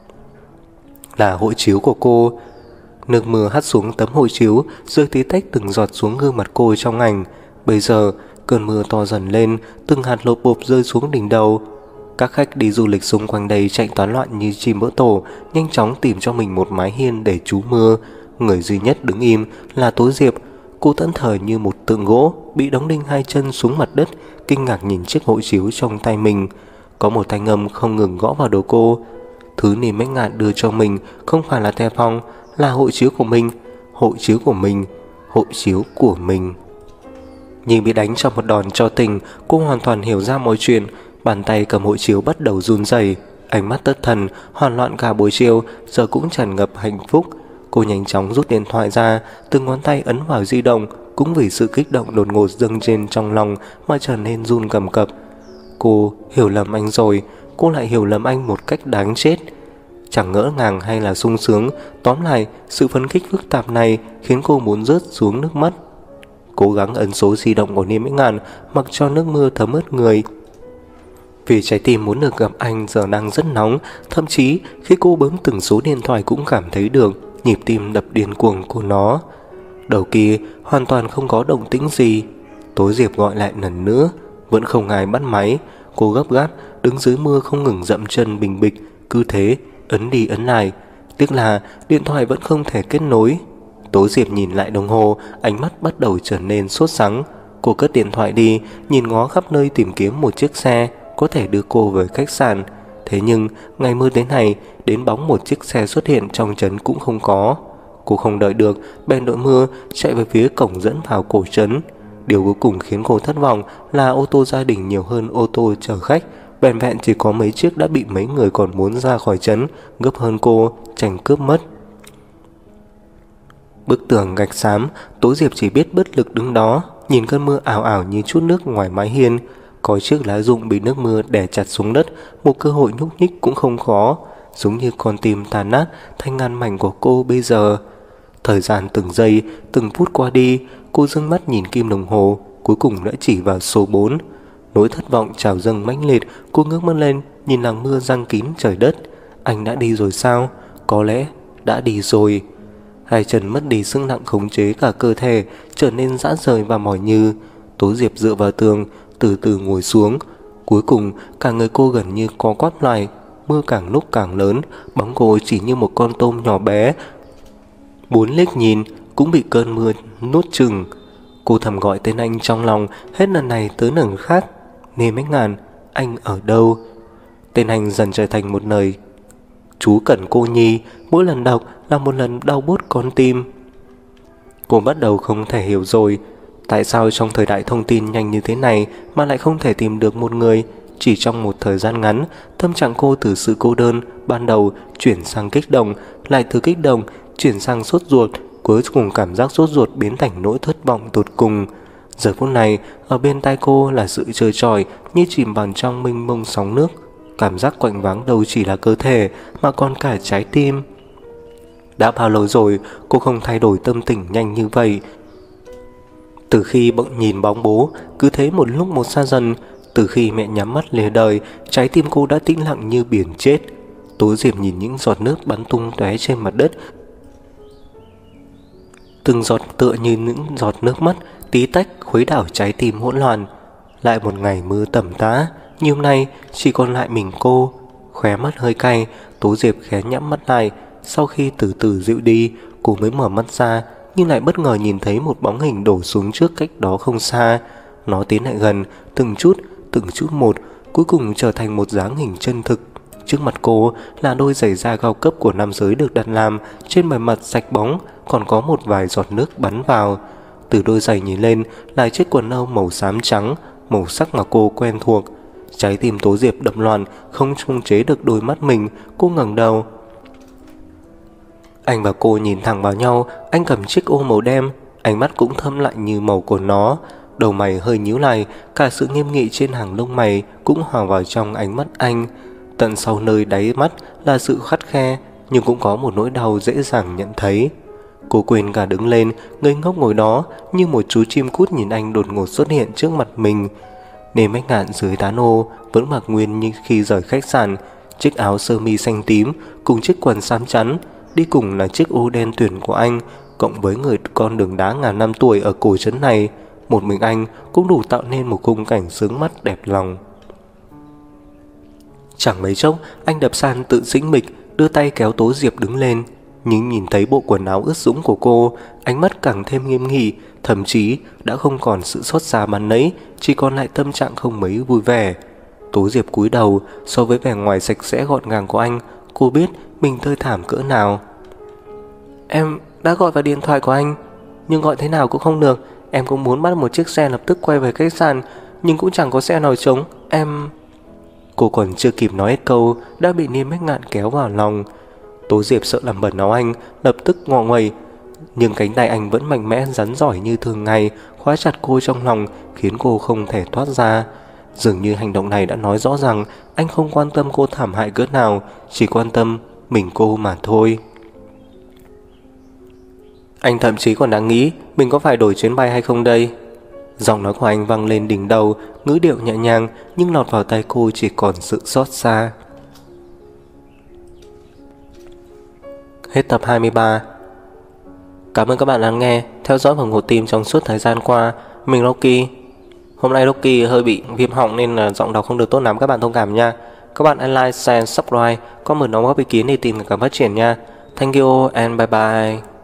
là hộ chiếu của cô. Nước mưa hắt xuống tấm hộ chiếu, rơi tí tách từng giọt xuống gương mặt cô trong ảnh. Bây giờ cơn mưa to dần lên, từng hạt lộp bộp rơi xuống đỉnh đầu. Các khách đi du lịch xung quanh đây chạy toán loạn như chim vỡ tổ, nhanh chóng tìm cho mình một mái hiên để trú mưa. Người duy nhất đứng im là Tố Diệp. Cô thẫn thờ như một tượng gỗ bị đóng đinh hai chân xuống mặt đất, kinh ngạc nhìn chiếc hộ chiếu trong tay mình. Có một thanh âm không ngừng gõ vào đầu cô. Thứ Niềm Bách Ngạn đưa cho mình không phải là thẻ phòng, là hộ chiếu của mình. Hộ chiếu của mình, hộ chiếu của mình. Như bị đánh trong một đòn cho tình, cô hoàn toàn hiểu ra mọi chuyện. Bàn tay cầm hộ chiếu bắt đầu run rẩy, ánh mắt thất thần, hoảng loạn cả buổi chiều, giờ cũng tràn ngập hạnh phúc. Cô nhanh chóng rút điện thoại ra, từng ngón tay ấn vào di động, cũng vì sự kích động đột ngột dâng trên trong lòng mà trở nên run cầm cập. Cô hiểu lầm anh rồi, cô lại hiểu lầm anh một cách đáng chết. Chẳng ngỡ ngàng hay là sung sướng, tóm lại sự phấn khích phức tạp này khiến cô muốn rớt xuống nước mắt. Cố gắng ấn số di động của Niềm Bách Ngạn, mặc cho nước mưa thấm ướt người. Vì trái tim muốn được gặp anh giờ đang rất nóng, thậm chí khi cô bấm từng số điện thoại cũng cảm thấy được nhịp tim đập điên cuồng của nó. Đầu kia hoàn toàn không có động tĩnh gì. Tố Diệp gọi lại lần nữa, vẫn không ai bắt máy. Cô gấp gáp đứng dưới mưa không ngừng dậm chân bình bịch, cứ thế ấn đi ấn lại. Tiếc là điện thoại vẫn không thể kết nối. Tố Diệp nhìn lại đồng hồ, ánh mắt bắt đầu trở nên sốt sắng. Cô cất điện thoại đi, nhìn ngó khắp nơi tìm kiếm một chiếc xe có thể đưa cô về khách sạn. Thế nhưng ngày mưa thế này, đến bóng một chiếc xe xuất hiện trong trấn cũng không có. Cô không đợi được, bèn đội mưa chạy về phía cổng dẫn vào cổ trấn. Điều cuối cùng khiến cô thất vọng là ô tô gia đình nhiều hơn ô tô chở khách. Vẹn vẹn chỉ có mấy chiếc đã bị mấy người còn muốn ra khỏi trấn gấp hơn cô, tranh cướp mất. Bức tường gạch xám, Tố Diệp chỉ biết bất lực đứng đó, nhìn cơn mưa ảo ảo như chút nước ngoài mái hiên. Có chiếc lá rụng bị nước mưa đè chặt xuống đất, một cơ hội nhúc nhích cũng không có, giống như con tim tàn nát thành ngàn mảnh của cô bây giờ. Thời gian từng giây, từng phút qua đi, cô dưng mắt nhìn kim đồng hồ, cuối cùng đã chỉ vào số 4. Nỗi thất vọng trào dâng mãnh liệt, cô ngước mắt lên, nhìn làn mưa giăng kín trời đất. Anh đã đi rồi sao? Có lẽ đã đi rồi. Hai chân mất đi sức nặng khống chế cả cơ thể, trở nên rã rời và mỏi như. Tố Diệp dựa vào tường, từ từ ngồi xuống. Cuối cùng cả người cô gần như co quắp lại. Mưa càng lúc càng lớn, bóng cô chỉ như một con tôm nhỏ bé. Bốn liếc nhìn cũng bị cơn mưa nuốt chửng. Cô thầm gọi tên anh trong lòng, hết lần này tới lần khác. Niềm Bách Ngạn, anh ở đâu? Tên anh dần trở thành một lời chú cần cô nhi, mỗi lần đọc là một lần đau buốt con tim. Cô bắt đầu không thể hiểu rồi, tại sao trong thời đại thông tin nhanh như thế này mà lại không thể tìm được một người. Chỉ trong một thời gian ngắn, tâm trạng cô từ sự cô đơn ban đầu chuyển sang kích động, lại từ kích động chuyển sang sốt ruột, cuối cùng cảm giác sốt ruột biến thành nỗi thất vọng tột cùng. Giờ phút này, ở bên tai cô là sự trơ trọi như chìm vào trong mênh mông sóng nước. Cảm giác quạnh vắng đâu chỉ là cơ thể mà còn cả trái tim. Đã bao lâu rồi cô không thay đổi tâm tình nhanh như vậy? Từ khi nhìn bóng bố cứ thế một lúc một xa dần, từ khi mẹ nhắm mắt lìa đời, trái tim cô đã tĩnh lặng như biển chết. Tố Diệp nhìn những giọt nước bắn tung tóe trên mặt đất, từng giọt tựa như những giọt nước mắt tí tách khuấy đảo trái tim hỗn loạn. Lại một ngày mưa tầm tã, như hôm nay chỉ còn lại mình cô. Khóe mắt hơi cay, Tố Diệp khẽ nhắm mắt lại. Sau khi từ từ dịu đi, cô mới mở mắt ra, nhưng lại bất ngờ nhìn thấy một bóng hình đổ xuống trước cách đó không xa. Nó tiến lại gần, từng chút một, cuối cùng trở thành một dáng hình chân thực. Trước mặt cô là đôi giày da cao cấp của nam giới được đặt làm, trên bề mặt sạch bóng còn có một vài giọt nước bắn vào. Từ đôi giày nhìn lên là chiếc quần âu màu xám trắng, màu sắc mà cô quen thuộc. Trái tim Tố Diệp đập loạn, không khống chế được đôi mắt mình. Cô ngẩng đầu. Anh và cô nhìn thẳng vào nhau. Anh cầm chiếc ô màu đen, ánh mắt cũng thâm lạnh như màu của nó. Đầu mày hơi nhíu lại, cả sự nghiêm nghị trên hàng lông mày cũng hòa vào trong ánh mắt anh. Tận sau nơi đáy mắt là sự khắt khe, nhưng cũng có một nỗi đau dễ dàng nhận thấy. Cô quên cả đứng lên, ngây ngốc ngồi đó như một chú chim cút nhìn anh đột ngột xuất hiện trước mặt mình. Nêm Bách Ngạn dưới tán ô vẫn mặc nguyên như khi rời khách sạn, chiếc áo sơ mi xanh tím cùng chiếc quần xám chắn, đi cùng là chiếc ô đen tuyển của anh, cộng với người con đường đá ngàn năm tuổi ở cổ trấn này. Một mình anh cũng đủ tạo nên một khung cảnh sướng mắt đẹp lòng. Chẳng mấy chốc anh đập sàn tự dĩnh mịch, đưa tay kéo Tố Diệp đứng lên. Nhưng nhìn thấy bộ quần áo ướt sũng của cô, ánh mắt càng thêm nghiêm nghị, thậm chí đã không còn sự xót xa ban nãy, chỉ còn lại tâm trạng không mấy vui vẻ. Tố Diệp cúi đầu, so với vẻ ngoài sạch sẽ gọn gàng của anh, cô biết mình thê thảm cỡ nào. Em đã gọi vào điện thoại của anh, nhưng gọi thế nào cũng không được. Em cũng muốn bắt một chiếc xe lập tức quay về khách sạn, nhưng cũng chẳng có xe nào trống. Cô còn chưa kịp nói hết câu đã bị Niêm Bách Ngạn kéo vào lòng. Tố Diệp sợ làm bẩn áo anh, lập tức ngọ nguậy, nhưng cánh tay anh vẫn mạnh mẽ rắn giỏi như thường ngày, khóa chặt cô trong lòng, khiến cô không thể thoát ra. Dường như hành động này đã nói rõ rằng anh không quan tâm cô thảm hại cỡ nào, chỉ quan tâm mình cô mà thôi. Anh thậm chí còn đang nghĩ mình có phải đổi chuyến bay hay không đây. Giọng nói của anh vang lên đỉnh đầu, ngữ điệu nhẹ nhàng, nhưng lọt vào tai cô chỉ còn sự xót xa. Hết tập 23. Cảm ơn các bạn lắng nghe, theo dõi và ủng hộ team trong suốt thời gian qua. Mình Rocky. Hôm nay Rocky hơi bị viêm họng nên là giọng đọc không được tốt lắm, các bạn thông cảm nha. Các bạn hãy like, share, subscribe, comment đóng góp ý kiến để team ngày càng phát triển nha. Thank you and bye bye.